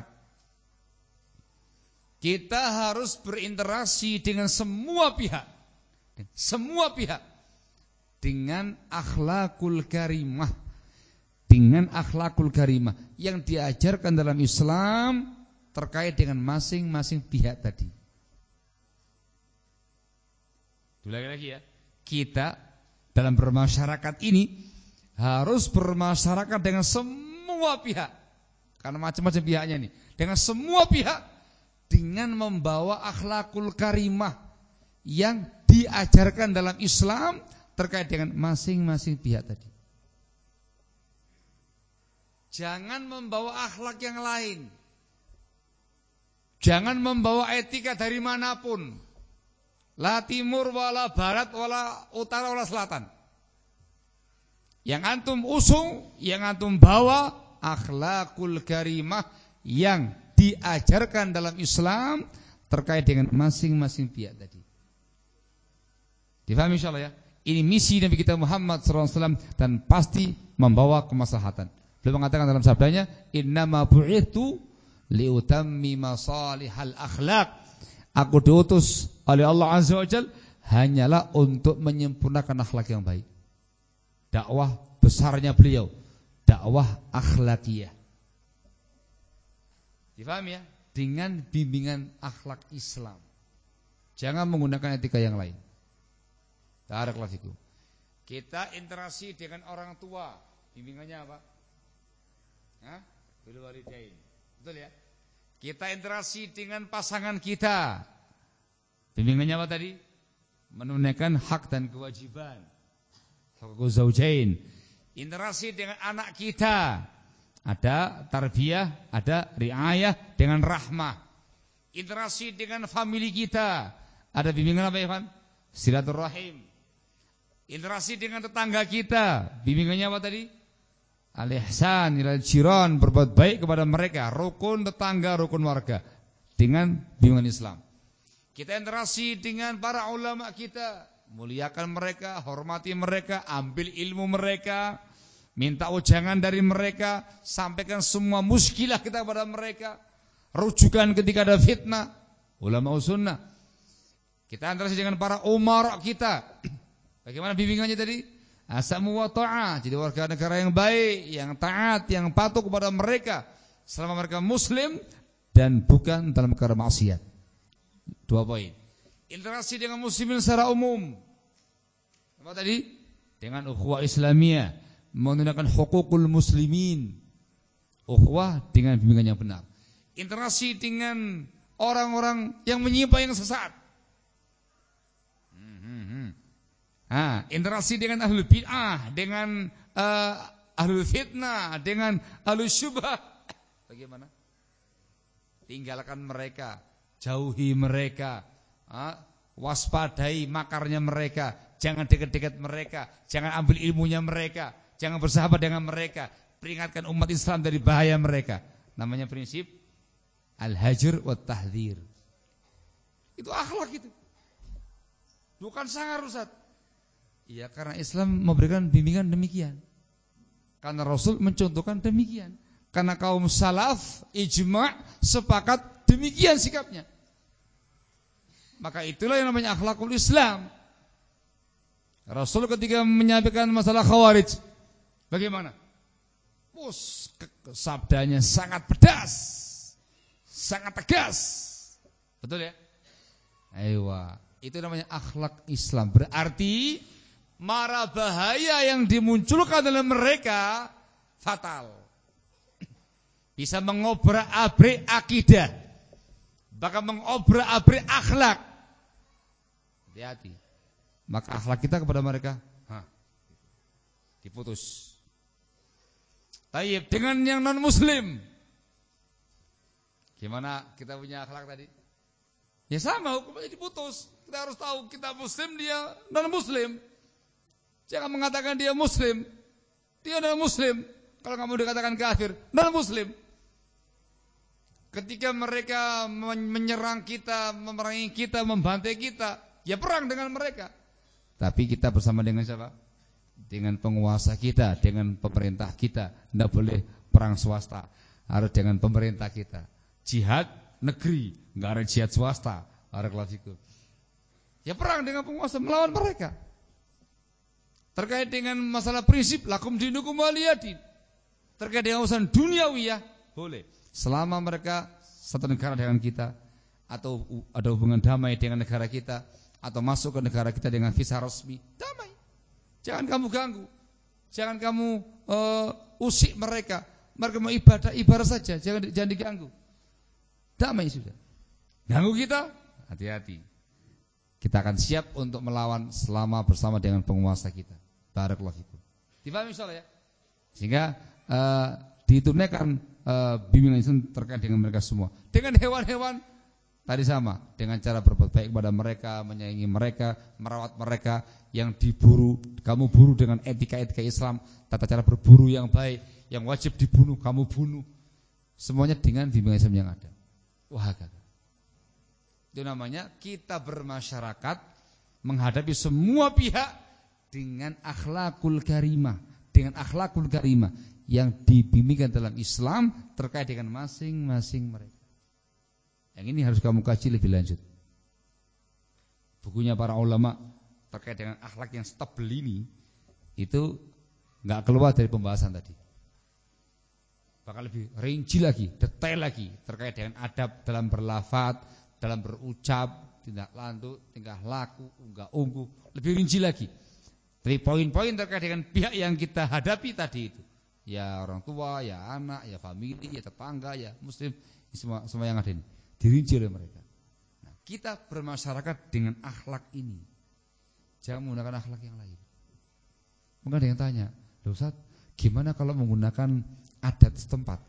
Speaker 1: kita harus berinteraksi dengan semua pihak, semua pihak dengan akhlakul karimah, dengan akhlakul karimah yang diajarkan dalam Islam terkait dengan masing-masing pihak tadi. Ulangi lagi ya. Kita dalam bermasyarakat ini harus bermasyarakat dengan semua pihak, karena macam-macam pihaknya nih. Dengan semua pihak dengan membawa akhlakul karimah yang diajarkan dalam Islam terkait dengan masing-masing pihak tadi. Jangan membawa akhlak yang lain. Jangan membawa etika dari manapun. La timur wala barat wala utara wala selatan. Yang antum usung, yang antum bawa akhlakul karimah yang diajarkan dalam Islam terkait dengan masing-masing pihak tadi. Difahami insyaallah ya. Ini misi Nabi kita Muhammad shallallahu alaihi wasallam dan pasti membawa kemaslahatan. Beliau mengatakan dalam sabdanya, innama bu'ithu liutammima salihal akhlak. Aku diutus oleh Allah Azza wa Jalla hanyalah untuk menyempurnakan akhlak yang baik. Dakwah besarnya beliau, dakwah akhlakiyah. Difahami ya? Dengan bimbingan akhlak Islam. Jangan menggunakan etika yang lain. Barakallahu fikum. Kita interaksi dengan orang tua, bimbingannya apa? Hah? Bil walidain. Betul ya? Kita interaksi dengan pasangan kita, bimbingannya apa tadi? Menunaikan hak dan kewajiban. Haqul zaujain. Interaksi dengan anak kita, ada tarbiyah, ada riayah dengan rahmah. Interaksi dengan famili kita, ada bimbingan apa ya kan? Silaturahim. Interaksi dengan tetangga kita, bimbingannya apa tadi? Al-ihsan ilal jiran, berbuat baik kepada mereka, rukun tetangga, rukun warga, dengan bimbingan Islam. Kita interaksi dengan para ulama kita, muliakan mereka, hormati mereka, ambil ilmu mereka, minta ujangan dari mereka, sampaikan semua muskilah kita kepada mereka, rujukan ketika ada fitnah, ulama sunnah. Kita interaksi dengan para umara kita, bagaimana bimbingannya tadi? Asamu wa ta'ah, jadi warga negara yang baik, yang taat, yang patuh kepada mereka selama mereka muslim dan bukan dalam perkara maksiat. Dua poin. Interaksi dengan muslimin secara umum. Apa tadi? Dengan ukhuwah Islamiyah, menunaikan hukukul muslimin. Ukhuwah dengan bimbingan yang benar. Interaksi dengan orang-orang yang menyimpang, yang sesat. Nah, interaksi dengan ahlul bid'ah, dengan uh, ahlul fitnah, dengan ahlul syubhah. Bagaimana? Tinggalkan mereka, jauhi mereka, uh, waspadai makarnya mereka, jangan dekat-dekat mereka, jangan ambil ilmunya mereka, jangan bersahabat dengan mereka. Peringatkan umat Islam dari bahaya mereka. Namanya prinsip al-hajr wa tahdhir. Itu akhlak itu. Bukan sangar, Ustaz. Iya, karena Islam memberikan bimbingan demikian. Karena Rasul mencontohkan demikian. Karena kaum salaf ijma' sepakat demikian sikapnya. Maka itulah yang namanya akhlakul Islam. Rasul ketika menyampaikan masalah Khawarij, bagaimana? Pus, sabdanya sangat pedas, sangat tegas. Betul ya? Aywa. Itu namanya akhlak Islam. Berarti mara bahaya yang dimunculkan oleh mereka fatal. Bisa mengobrak-abrik akidah, bahkan mengobrak-abrik akhlak. Hati-hati. Maka akhlak kita kepada mereka hah, diputus. Tayyib dengan yang non muslim. Gimana kita punya akhlak tadi? Ya sama, hukumnya diputus. Kita harus tahu kita muslim, dia non muslim. Jangan mengatakan dia muslim, dia non muslim. Kalau kamu dikatakan kafir, non muslim. Ketika mereka menyerang kita, memerangi kita, membantai kita, ya perang dengan mereka. Tapi kita bersama dengan siapa? Dengan penguasa kita, dengan pemerintah kita. Tidak boleh perang swasta, harus dengan pemerintah kita. Jihad negeri, nggak ada jihad swasta. Barakallahu. Ya perang dengan penguasa, melawan mereka. Terkait dengan masalah prinsip, lakum dinukum waliyadin. Terkait dengan urusan duniawiyah, boleh. Selama mereka satu negara dengan kita, atau ada hubungan damai dengan negara kita, atau masuk ke negara kita dengan visa resmi, damai. Jangan kamu ganggu, jangan kamu uh, usik mereka. Mereka mau ibadah, ibadah saja, jangan jangan diganggu. Damai sudah. Ganggu kita, hati-hati. Kita akan siap untuk melawan selama bersama dengan penguasa kita. Barakallahu fikum. Difahami insyaallah ya. Sehingga uh, ditunaikan uh, bimbingan Islam terkait dengan mereka semua. Dengan hewan-hewan tadi sama, dengan cara berbuat baik kepada mereka, menyayangi mereka, merawat mereka yang diburu, kamu buru dengan etika-etika Islam, tata cara berburu yang baik, yang wajib dibunuh, kamu bunuh. Semuanya dengan bimbingan Islam yang ada. Wah, kata. Itu namanya kita bermasyarakat menghadapi semua pihak dengan akhlakul karimah, dengan akhlakul karimah yang dibimbingkan dalam Islam terkait dengan masing-masing mereka. Yang ini harus kamu kaji lebih lanjut. Bukunya para ulama terkait dengan akhlak yang stabil ini itu nggak keluar dari pembahasan tadi. Bahkan lebih rinci lagi, detail lagi terkait dengan adab dalam berlafaz, dalam berucap, tindak lanjut, tingkah laku, unggah ungguh, lebih rinci lagi. Dari poin-poin terkait dengan pihak yang kita hadapi tadi itu, ya orang tua, ya anak, ya famili, ya tetangga, ya muslim, semua semua yang ada ini dirinci oleh mereka. Nah, kita bermasyarakat dengan akhlak ini, jangan menggunakan akhlak yang lain. Mungkin ada yang tanya, loh Ustaz, gimana kalau menggunakan adat setempat?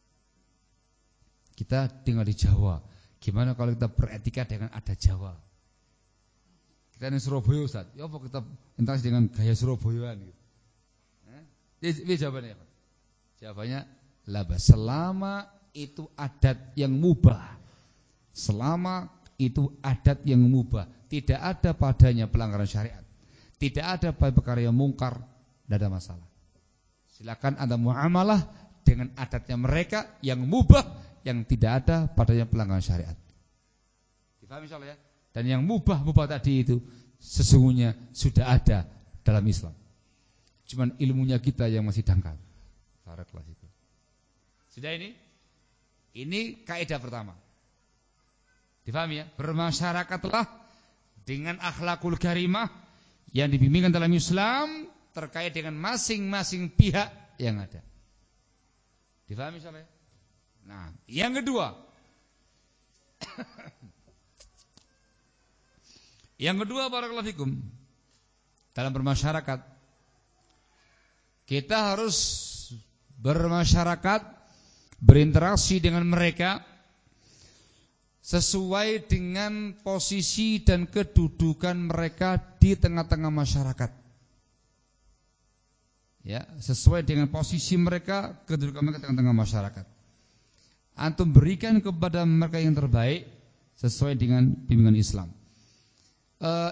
Speaker 1: Kita tinggal di Jawa, gimana kalau kita beretika dengan adat Jawa? Kita di Surabaya Ustaz, ya apa kita interaksi dengan gaya Surabayaan gitu? Eh? Ini jawabannya apa? Jawabannya labas. Selama itu adat yang mubah, selama itu adat yang mubah, tidak ada padanya pelanggaran syariat, tidak ada perkara yang mungkar, tidak ada masalah. Silakan Anda muamalah dengan adatnya mereka yang mubah, yang tidak ada padanya pelanggaran syariat. Difahami insyaallah ya? Dan yang mubah-mubah tadi itu sesungguhnya sudah ada dalam Islam. Cuman ilmunya kita yang masih dangkal. Barakallahu fikum. Sudah ini? Ini kaidah pertama. Difahami ya? Bermasyarakatlah dengan akhlakul karimah yang dibimbingkan dalam Islam terkait dengan masing-masing pihak yang ada. Difahami insyaallah ya? Nah, yang kedua. Yang kedua, barakallahu fikum, dalam bermasyarakat kita harus bermasyarakat, berinteraksi dengan mereka sesuai dengan posisi dan kedudukan mereka di tengah-tengah masyarakat. Ya, sesuai dengan posisi mereka, kedudukan mereka di tengah-tengah masyarakat. Antum berikan kepada mereka yang terbaik sesuai dengan bimbingan Islam. Uh,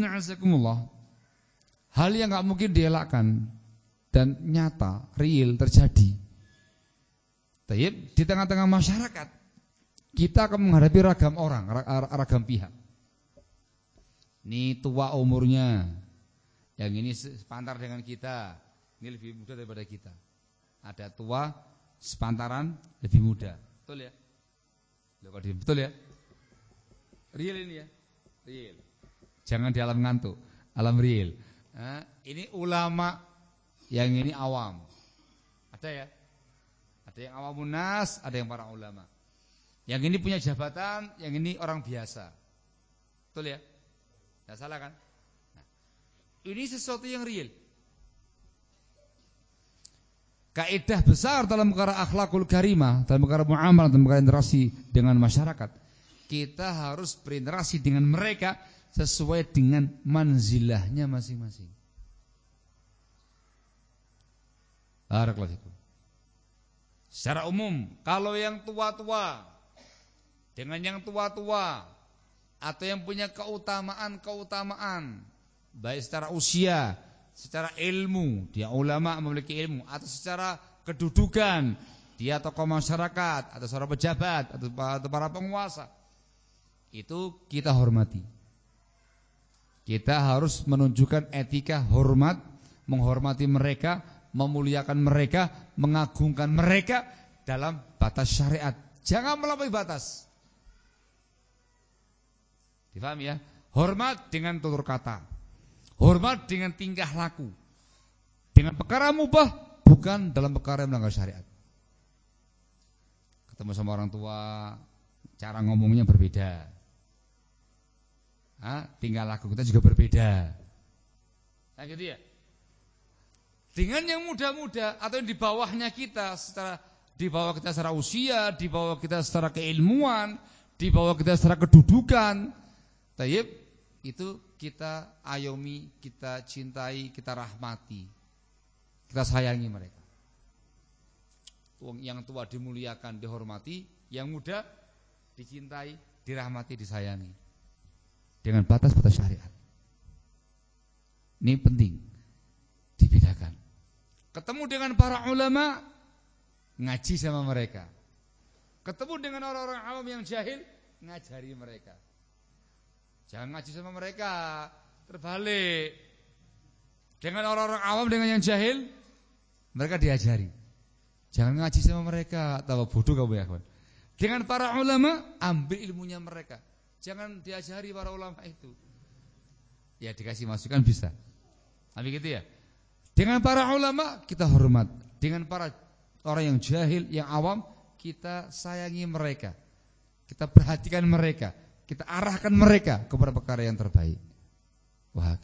Speaker 1: hal yang gak mungkin dielakkan dan nyata, real, terjadi. Tayyib, di tengah-tengah masyarakat kita akan menghadapi ragam orang, ragam pihak. Ini tua umurnya, yang ini sepantar dengan kita, ini lebih muda daripada kita. Ada tua sepantaran lebih muda, betul ya? Betul ya? Real ini ya, real. Jangan di alam ngantuk, alam real. Nah, ini ulama, yang ini awam. Ada ya? Ada yang awamun nas, ada yang para ulama. Yang ini punya jabatan, yang ini orang biasa. Betul ya? Tidak salah kan? Nah, ini sesuatu yang real. Kaidah besar dalam perkara akhlakul karimah, dalam perkara muamalah, dalam perkara interaksi dengan masyarakat. Kita harus berinteraksi dengan mereka sesuai dengan manzilahnya masing-masing. Barakallahu fikum. Secara umum, kalau yang tua-tua dengan yang tua-tua atau yang punya keutamaan-keutamaan baik secara usia, secara ilmu, dia ulama memiliki ilmu, atau secara kedudukan, dia tokoh masyarakat atau seorang pejabat atau para penguasa, itu kita hormati. Kita harus menunjukkan etika hormat, menghormati mereka, memuliakan mereka, mengagungkan mereka dalam batas syariat. Jangan melampaui batas. Difahami ya? Hormat dengan tutur kata, hormat dengan tingkah laku, dengan perkara mubah, bukan dalam perkara yang melanggar syariat. Ketemu sama orang tua, cara ngomongnya berbeda. Hah? Tingkah laku kita juga berbeda. Nah gitu ya. Dengan yang muda-muda atau yang di bawahnya kita, secara di bawah kita secara usia, di bawah kita secara keilmuan, di bawah kita secara kedudukan, tayyib, itu kita ayomi, kita cintai, kita rahmati, kita sayangi mereka. Yang tua dimuliakan, dihormati, yang muda dicintai, dirahmati, disayangi. Dengan batas-batas syariat. Ini penting dibedakan. Ketemu dengan para ulama, ngaji sama mereka. Ketemu dengan orang-orang awam yang jahil, ngajari mereka. Jangan ngaji sama mereka, terbalik. Dengan orang-orang awam dengan yang jahil, mereka diajari. Jangan ngaji sama mereka, tahu bodoh kamu ya kawan. Dengan para ulama, ambil ilmunya mereka. Jangan diajari para ulama itu. Ya dikasih masukan bisa. Tapi gitu ya. Dengan para ulama kita hormat. Dengan para orang yang jahil, yang awam, kita sayangi mereka. Kita perhatikan mereka. Kita arahkan mereka kepada perkara yang terbaik. Wah,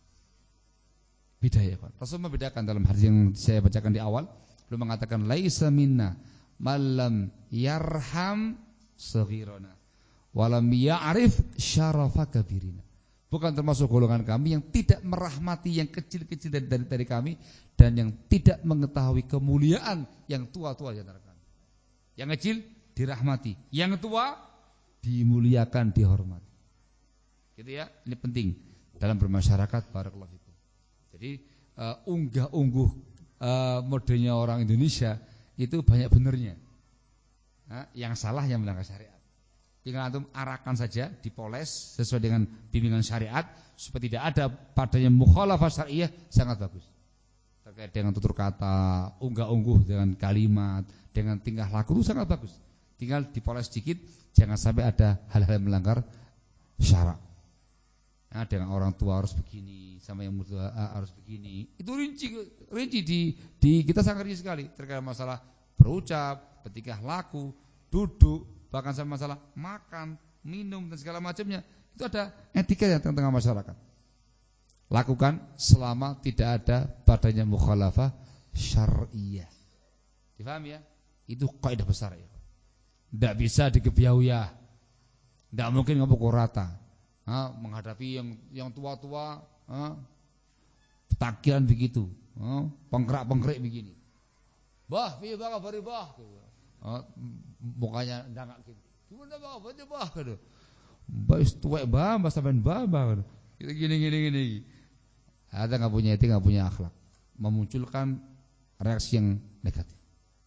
Speaker 1: beda ya Pak. Rasul membedakan dalam hadis yang saya bacakan di awal. Beliau mengatakan laisa minna malam yarham saghirana walam ya'rif syarafa kabirina. Bukan termasuk golongan kami yang tidak merahmati yang kecil-kecil dari, dari, dari kami, dan yang tidak mengetahui kemuliaan yang tua-tua di antara kami. Yang kecil dirahmati, yang tua dimuliakan, dihormati. Gitu ya, ini penting dalam bermasyarakat. Barakallahu fikum. Jadi uh, unggah-ungguh uh, modelnya orang Indonesia itu banyak benernya. Nah, yang salah yang melanggar syariat. Tinggal antum arahkan saja, dipoles sesuai dengan bimbingan syariat supaya tidak ada padanya mukhalafah syariah, sangat bagus. Terkait dengan tutur kata, unggah-ungguh dengan kalimat, dengan tingkah laku itu sangat bagus. Tinggal dipoles sedikit, jangan sampai ada hal-hal yang melanggar syarak. Nah, dengan orang tua harus begini, sama yang muda harus begini. Itu rinci, rinci di, di kita sangat rinci sekali terkait masalah berucap, bertingkah laku, duduk. Bahkan sama masalah makan, minum dan segala macamnya, itu ada etika yang tengah-tengah masyarakat. Lakukan selama tidak ada padanya mukhalafah syar'iyah. Difahami ya? Itu kaidah besar ya. Tidak bisa dikebiauyah. Tidak mungkin ngomong rata. Ha, menghadapi yang yang tua-tua, ha, takiran begitu, ha, penggerak-penggerik begini. Bah, piye bah kabare bah. Oh, mukanya ndangak gitu. Gimana bah, baca bah gitu. Mbah wis tuwek bah, mbah sampean bah bah. Gini gini gini. Ada enggak punya etika, enggak punya akhlak. Memunculkan reaksi yang negatif.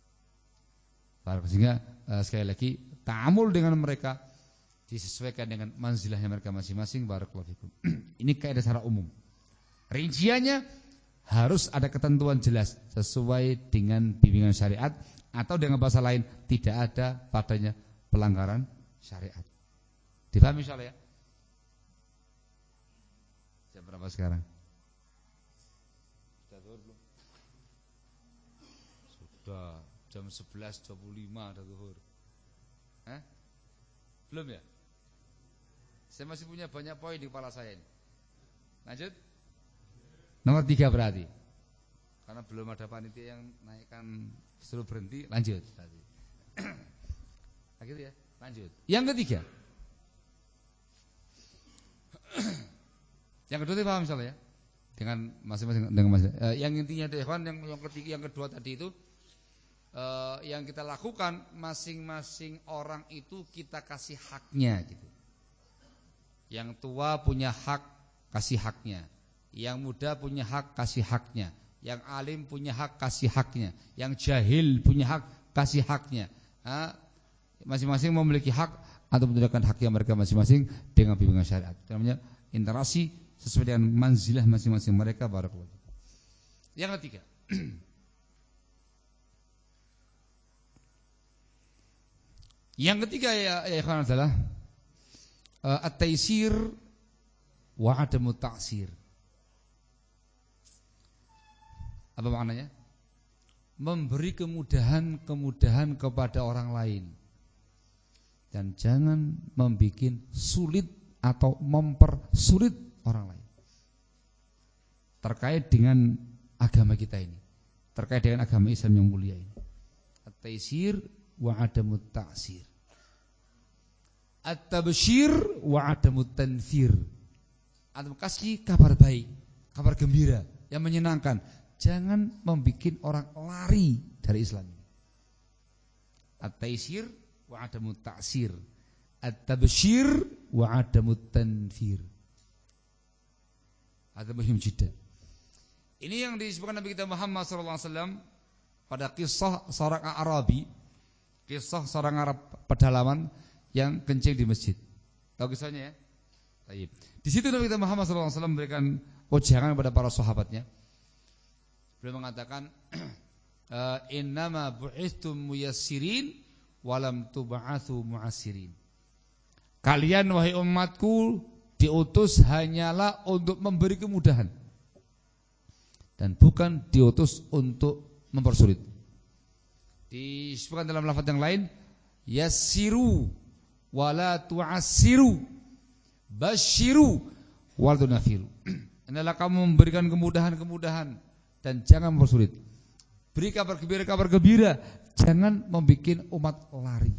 Speaker 1: Sehingga uh, sekali lagi ta'amul dengan mereka disesuaikan dengan manzilahnya mereka masing-masing. Barakallahu fikum. Ini kaidah secara umum. Rinciannya harus ada ketentuan jelas sesuai dengan bimbingan syariat, atau dengan bahasa lain tidak ada padanya pelanggaran syariat. Difahami insyaallah ya? Jam berapa sekarang? Sudah zuhur belum? Sudah. Jam sebelas dua puluh lima ada zuhur. Hah? Belum ya? Saya masih punya banyak poin di kepala saya ini. Lanjut. Nomor tiga berarti. Karena belum ada panitia yang naikkan suruh berhenti, lanjut tadi. Akhirnya ya, lanjut. Yang ketiga. Yang kedua itu paham misalnya ya. Dengan masing-masing dengan masing. Eh, yang intinya deh kan yang yang ketiga yang kedua tadi itu eh, yang kita lakukan masing-masing orang itu kita kasih haknya gitu. Yang tua punya hak, kasih haknya. Yang muda punya hak, kasih haknya. Yang alim punya hak, kasih haknya. Yang jahil punya hak, kasih haknya. Nah, masing-masing memiliki hak atau menggunakan haknya mereka masing-masing dengan bimbingan syariat. Itu namanya interaksi sesuai dengan manzilah masing-masing mereka. Barakallahu. Yang ketiga. Yang ketiga ya, ya ikhwan adalah uh, at-taisir wa adamu ta'sir. Apa maknanya? Memberi kemudahan-kemudahan kepada orang lain dan jangan membuat sulit atau mempersulit orang lain terkait dengan agama kita ini, terkait dengan agama Islam yang mulia ini. At-taisir wa adamut ta'sir, at-tabsyir wa adamut tanfir. Antum kasih kabar baik, kabar gembira yang menyenangkan. Jangan membuat orang lari dari Islam. At-taisir wa adamut ta'sir, at-tabsyir wa adamut tanfir. Ada muhim jiddan. Ini yang disebutkan Nabi kita Muhammad sallallahu alaihi wasallam pada kisah seorang Arabi, kisah seorang Arab pedalaman yang kencing di masjid. Tahu kisahnya ya? Baik. Di situ Nabi kita Muhammad sallallahu alaihi wasallam memberikan ujangan kepada para sahabatnya. Beliau mengatakan, innama bu'ithtum muyassirin walam tub'atsu mu'assirin. Kalian wahai umatku diutus hanyalah untuk memberi kemudahan dan bukan diutus untuk mempersulit. Disebutkan dalam lafaz yang lain, yassiru wala tu'assiru, basyiru wala tunafiru. Hendaklah kamu memberikan kemudahan-kemudahan dan jangan mempersulit. Beri kabar gembira, kabar gembira, jangan membuat umat lari.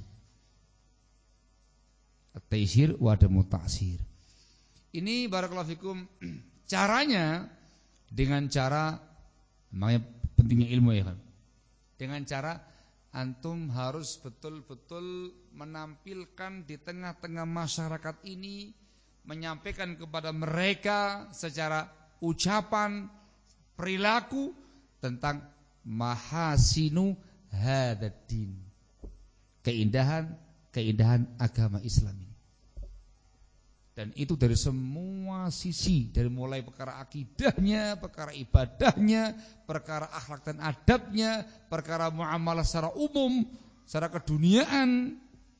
Speaker 1: At-taisir wa adamu ta'sir. Ini barakallahu fikum caranya dengan cara, makanya pentingnya ilmu ya kan. Dengan cara antum harus betul-betul menampilkan di tengah-tengah masyarakat ini, menyampaikan kepada mereka secara ucapan, perilaku tentang mahasinu hadaddin, keindahan keindahan agama Islam ini. Dan itu dari semua sisi, dari mulai perkara akidahnya, perkara ibadahnya, perkara akhlak dan adabnya, perkara muamalah secara umum, secara keduniaan.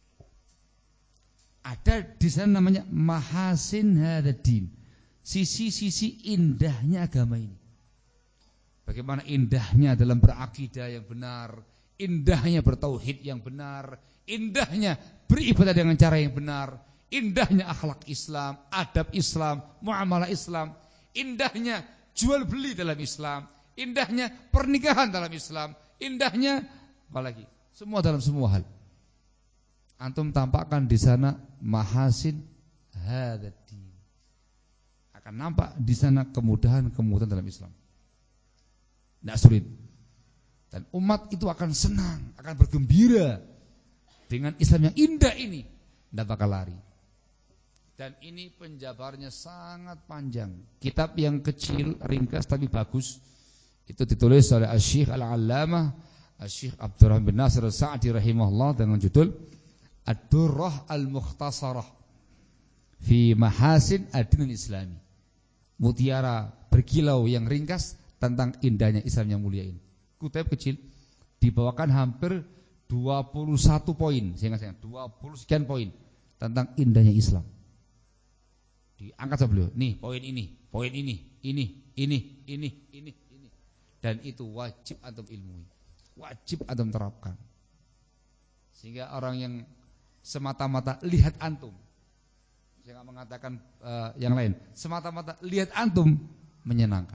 Speaker 1: Ada di sana namanya mahasin hadaddin, sisi-sisi indahnya agama ini. Bagaimana indahnya dalam berakidah yang benar, indahnya bertauhid yang benar, indahnya beribadah dengan cara yang benar, indahnya akhlak Islam, adab Islam, muamalah Islam, indahnya jual beli dalam Islam, indahnya pernikahan dalam Islam, indahnya apalagi semua dalam semua hal. Antum tampakkan di sana mahasin hadaddin. Akan nampak di sana kemudahan-kemudahan dalam Islam. Tidak sulit. Dan umat itu akan senang, akan bergembira dengan Islam yang indah ini. Tidak bakal lari. Dan ini penjabarnya sangat panjang. Kitab yang kecil, ringkas tapi bagus. Itu ditulis oleh Asy-Syaikh Al-Allamah Asy-Syaikh Abdurrahman bin Nasir As-Sa'di rahimahullah dengan judul Ad-Durrah Al-Mukhtasarah fi Mahasin Ad-Din Al-Islami. Mutiara berkilau yang ringkas tentang indahnya Islam yang mulia ini. Kitab kecil dibawakan hampir dua puluh satu poin, saya ingat dua puluh sekian poin tentang indahnya Islam. Diangkat sama beliau. Nih, poin ini, poin ini, ini, ini, ini, ini, ini. Dan itu wajib antum ilmui. Wajib antum terapkan. Sehingga orang yang semata-mata lihat antum, saya nggak mengatakan uh, yang lain, semata-mata lihat antum menyenangkan.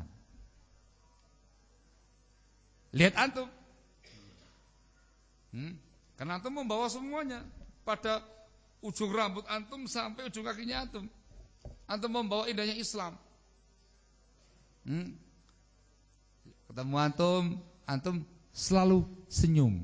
Speaker 1: Lihat antum, hmm? Karena antum membawa semuanya pada ujung rambut antum sampai ujung kakinya antum. Antum membawa indahnya Islam. Hmm? Ketemu antum, antum selalu senyum.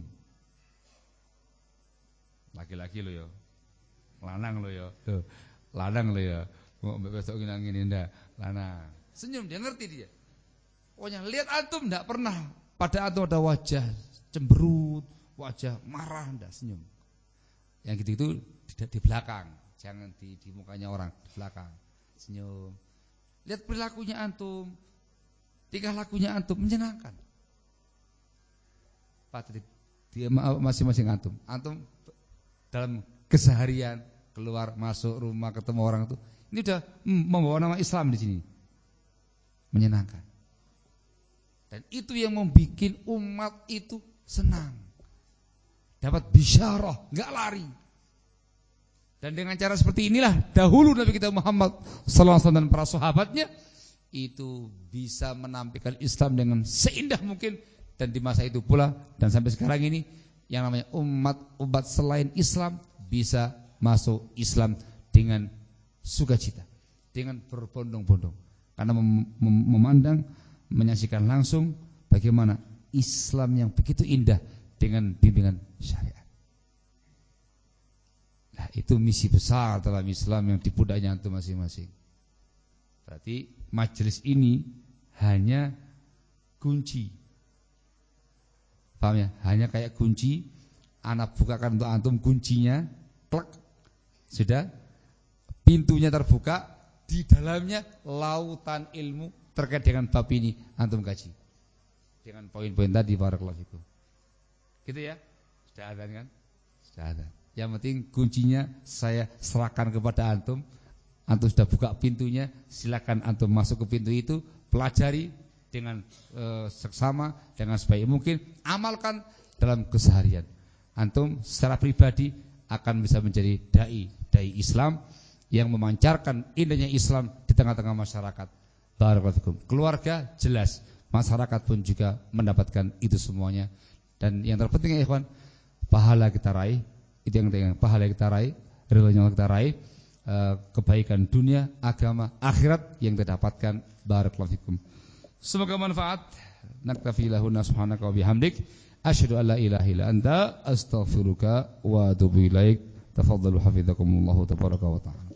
Speaker 1: Laki-laki lo ya, lanang lo ya, tuh, lanang lo ya. Mau besok gini gini ndak, lanang. Senyum, dia ngerti dia. Pokoknya lihat antum ndak pernah pada antum ada wajah cemberut, wajah marah, ndak, senyum. Yang gitu itu di, di belakang, jangan di, di mukanya orang, di belakang. Senyum. Lihat perilakunya antum, tingkah lakunya antum menyenangkan. Pak, dia masing-masing antum, antum dalam keseharian keluar masuk rumah ketemu orang itu, ini udah membawa nama Islam di sini, menyenangkan. Dan itu yang membuat umat itu senang, dapat bisyarah, nggak lari. Dan dengan cara seperti inilah dahulu Nabi kita Muhammad sallallahu alaihi wasallam dan para sahabatnya itu bisa menampilkan Islam dengan seindah mungkin. Dan di masa itu pula dan sampai sekarang ini yang namanya umat umat selain Islam bisa masuk Islam dengan sukacita, dengan berbondong-bondong, karena mem mem memandang, menyaksikan langsung bagaimana Islam yang begitu indah dengan bimbingan syariat. Nah, itu misi besar dalam Islam yang di pundaknya antum masing-masing. Berarti majelis ini hanya kunci. Paham ya? Hanya kayak kunci, anak bukakan untuk antum kuncinya, klek, sudah, pintunya terbuka, di dalamnya lautan ilmu terkait dengan bab ini antum kaji. Dengan poin-poin tadi barakallahu fikum. Gitu ya? Sudah ada kan? Sudah ada. Yang penting kuncinya saya serahkan kepada antum. Antum sudah buka pintunya, silakan antum masuk ke pintu itu, pelajari dengan e, seksama, dengan sebaik mungkin, amalkan dalam keseharian. Antum secara pribadi akan bisa menjadi dai, dai Islam yang memancarkan indahnya Islam di tengah-tengah masyarakat. Barakallahu fikum. Keluarga jelas, masyarakat pun juga mendapatkan itu semuanya. Dan yang terpenting ya ikhwan, pahala kita raih, itu yang penting, pahala kita raih, ridhonya kita raih, e, kebaikan dunia, agama, akhirat yang kita dapatkan. Barakallahu fikum. Semoga manfaat. Naktafi lahuna subhanaka wa bihamdik, asyhadu an la ilaha illa anta, astaghfiruka wa atubu ilaik. Tafadhalu hafizakumullah tabaraka wa ta'ala.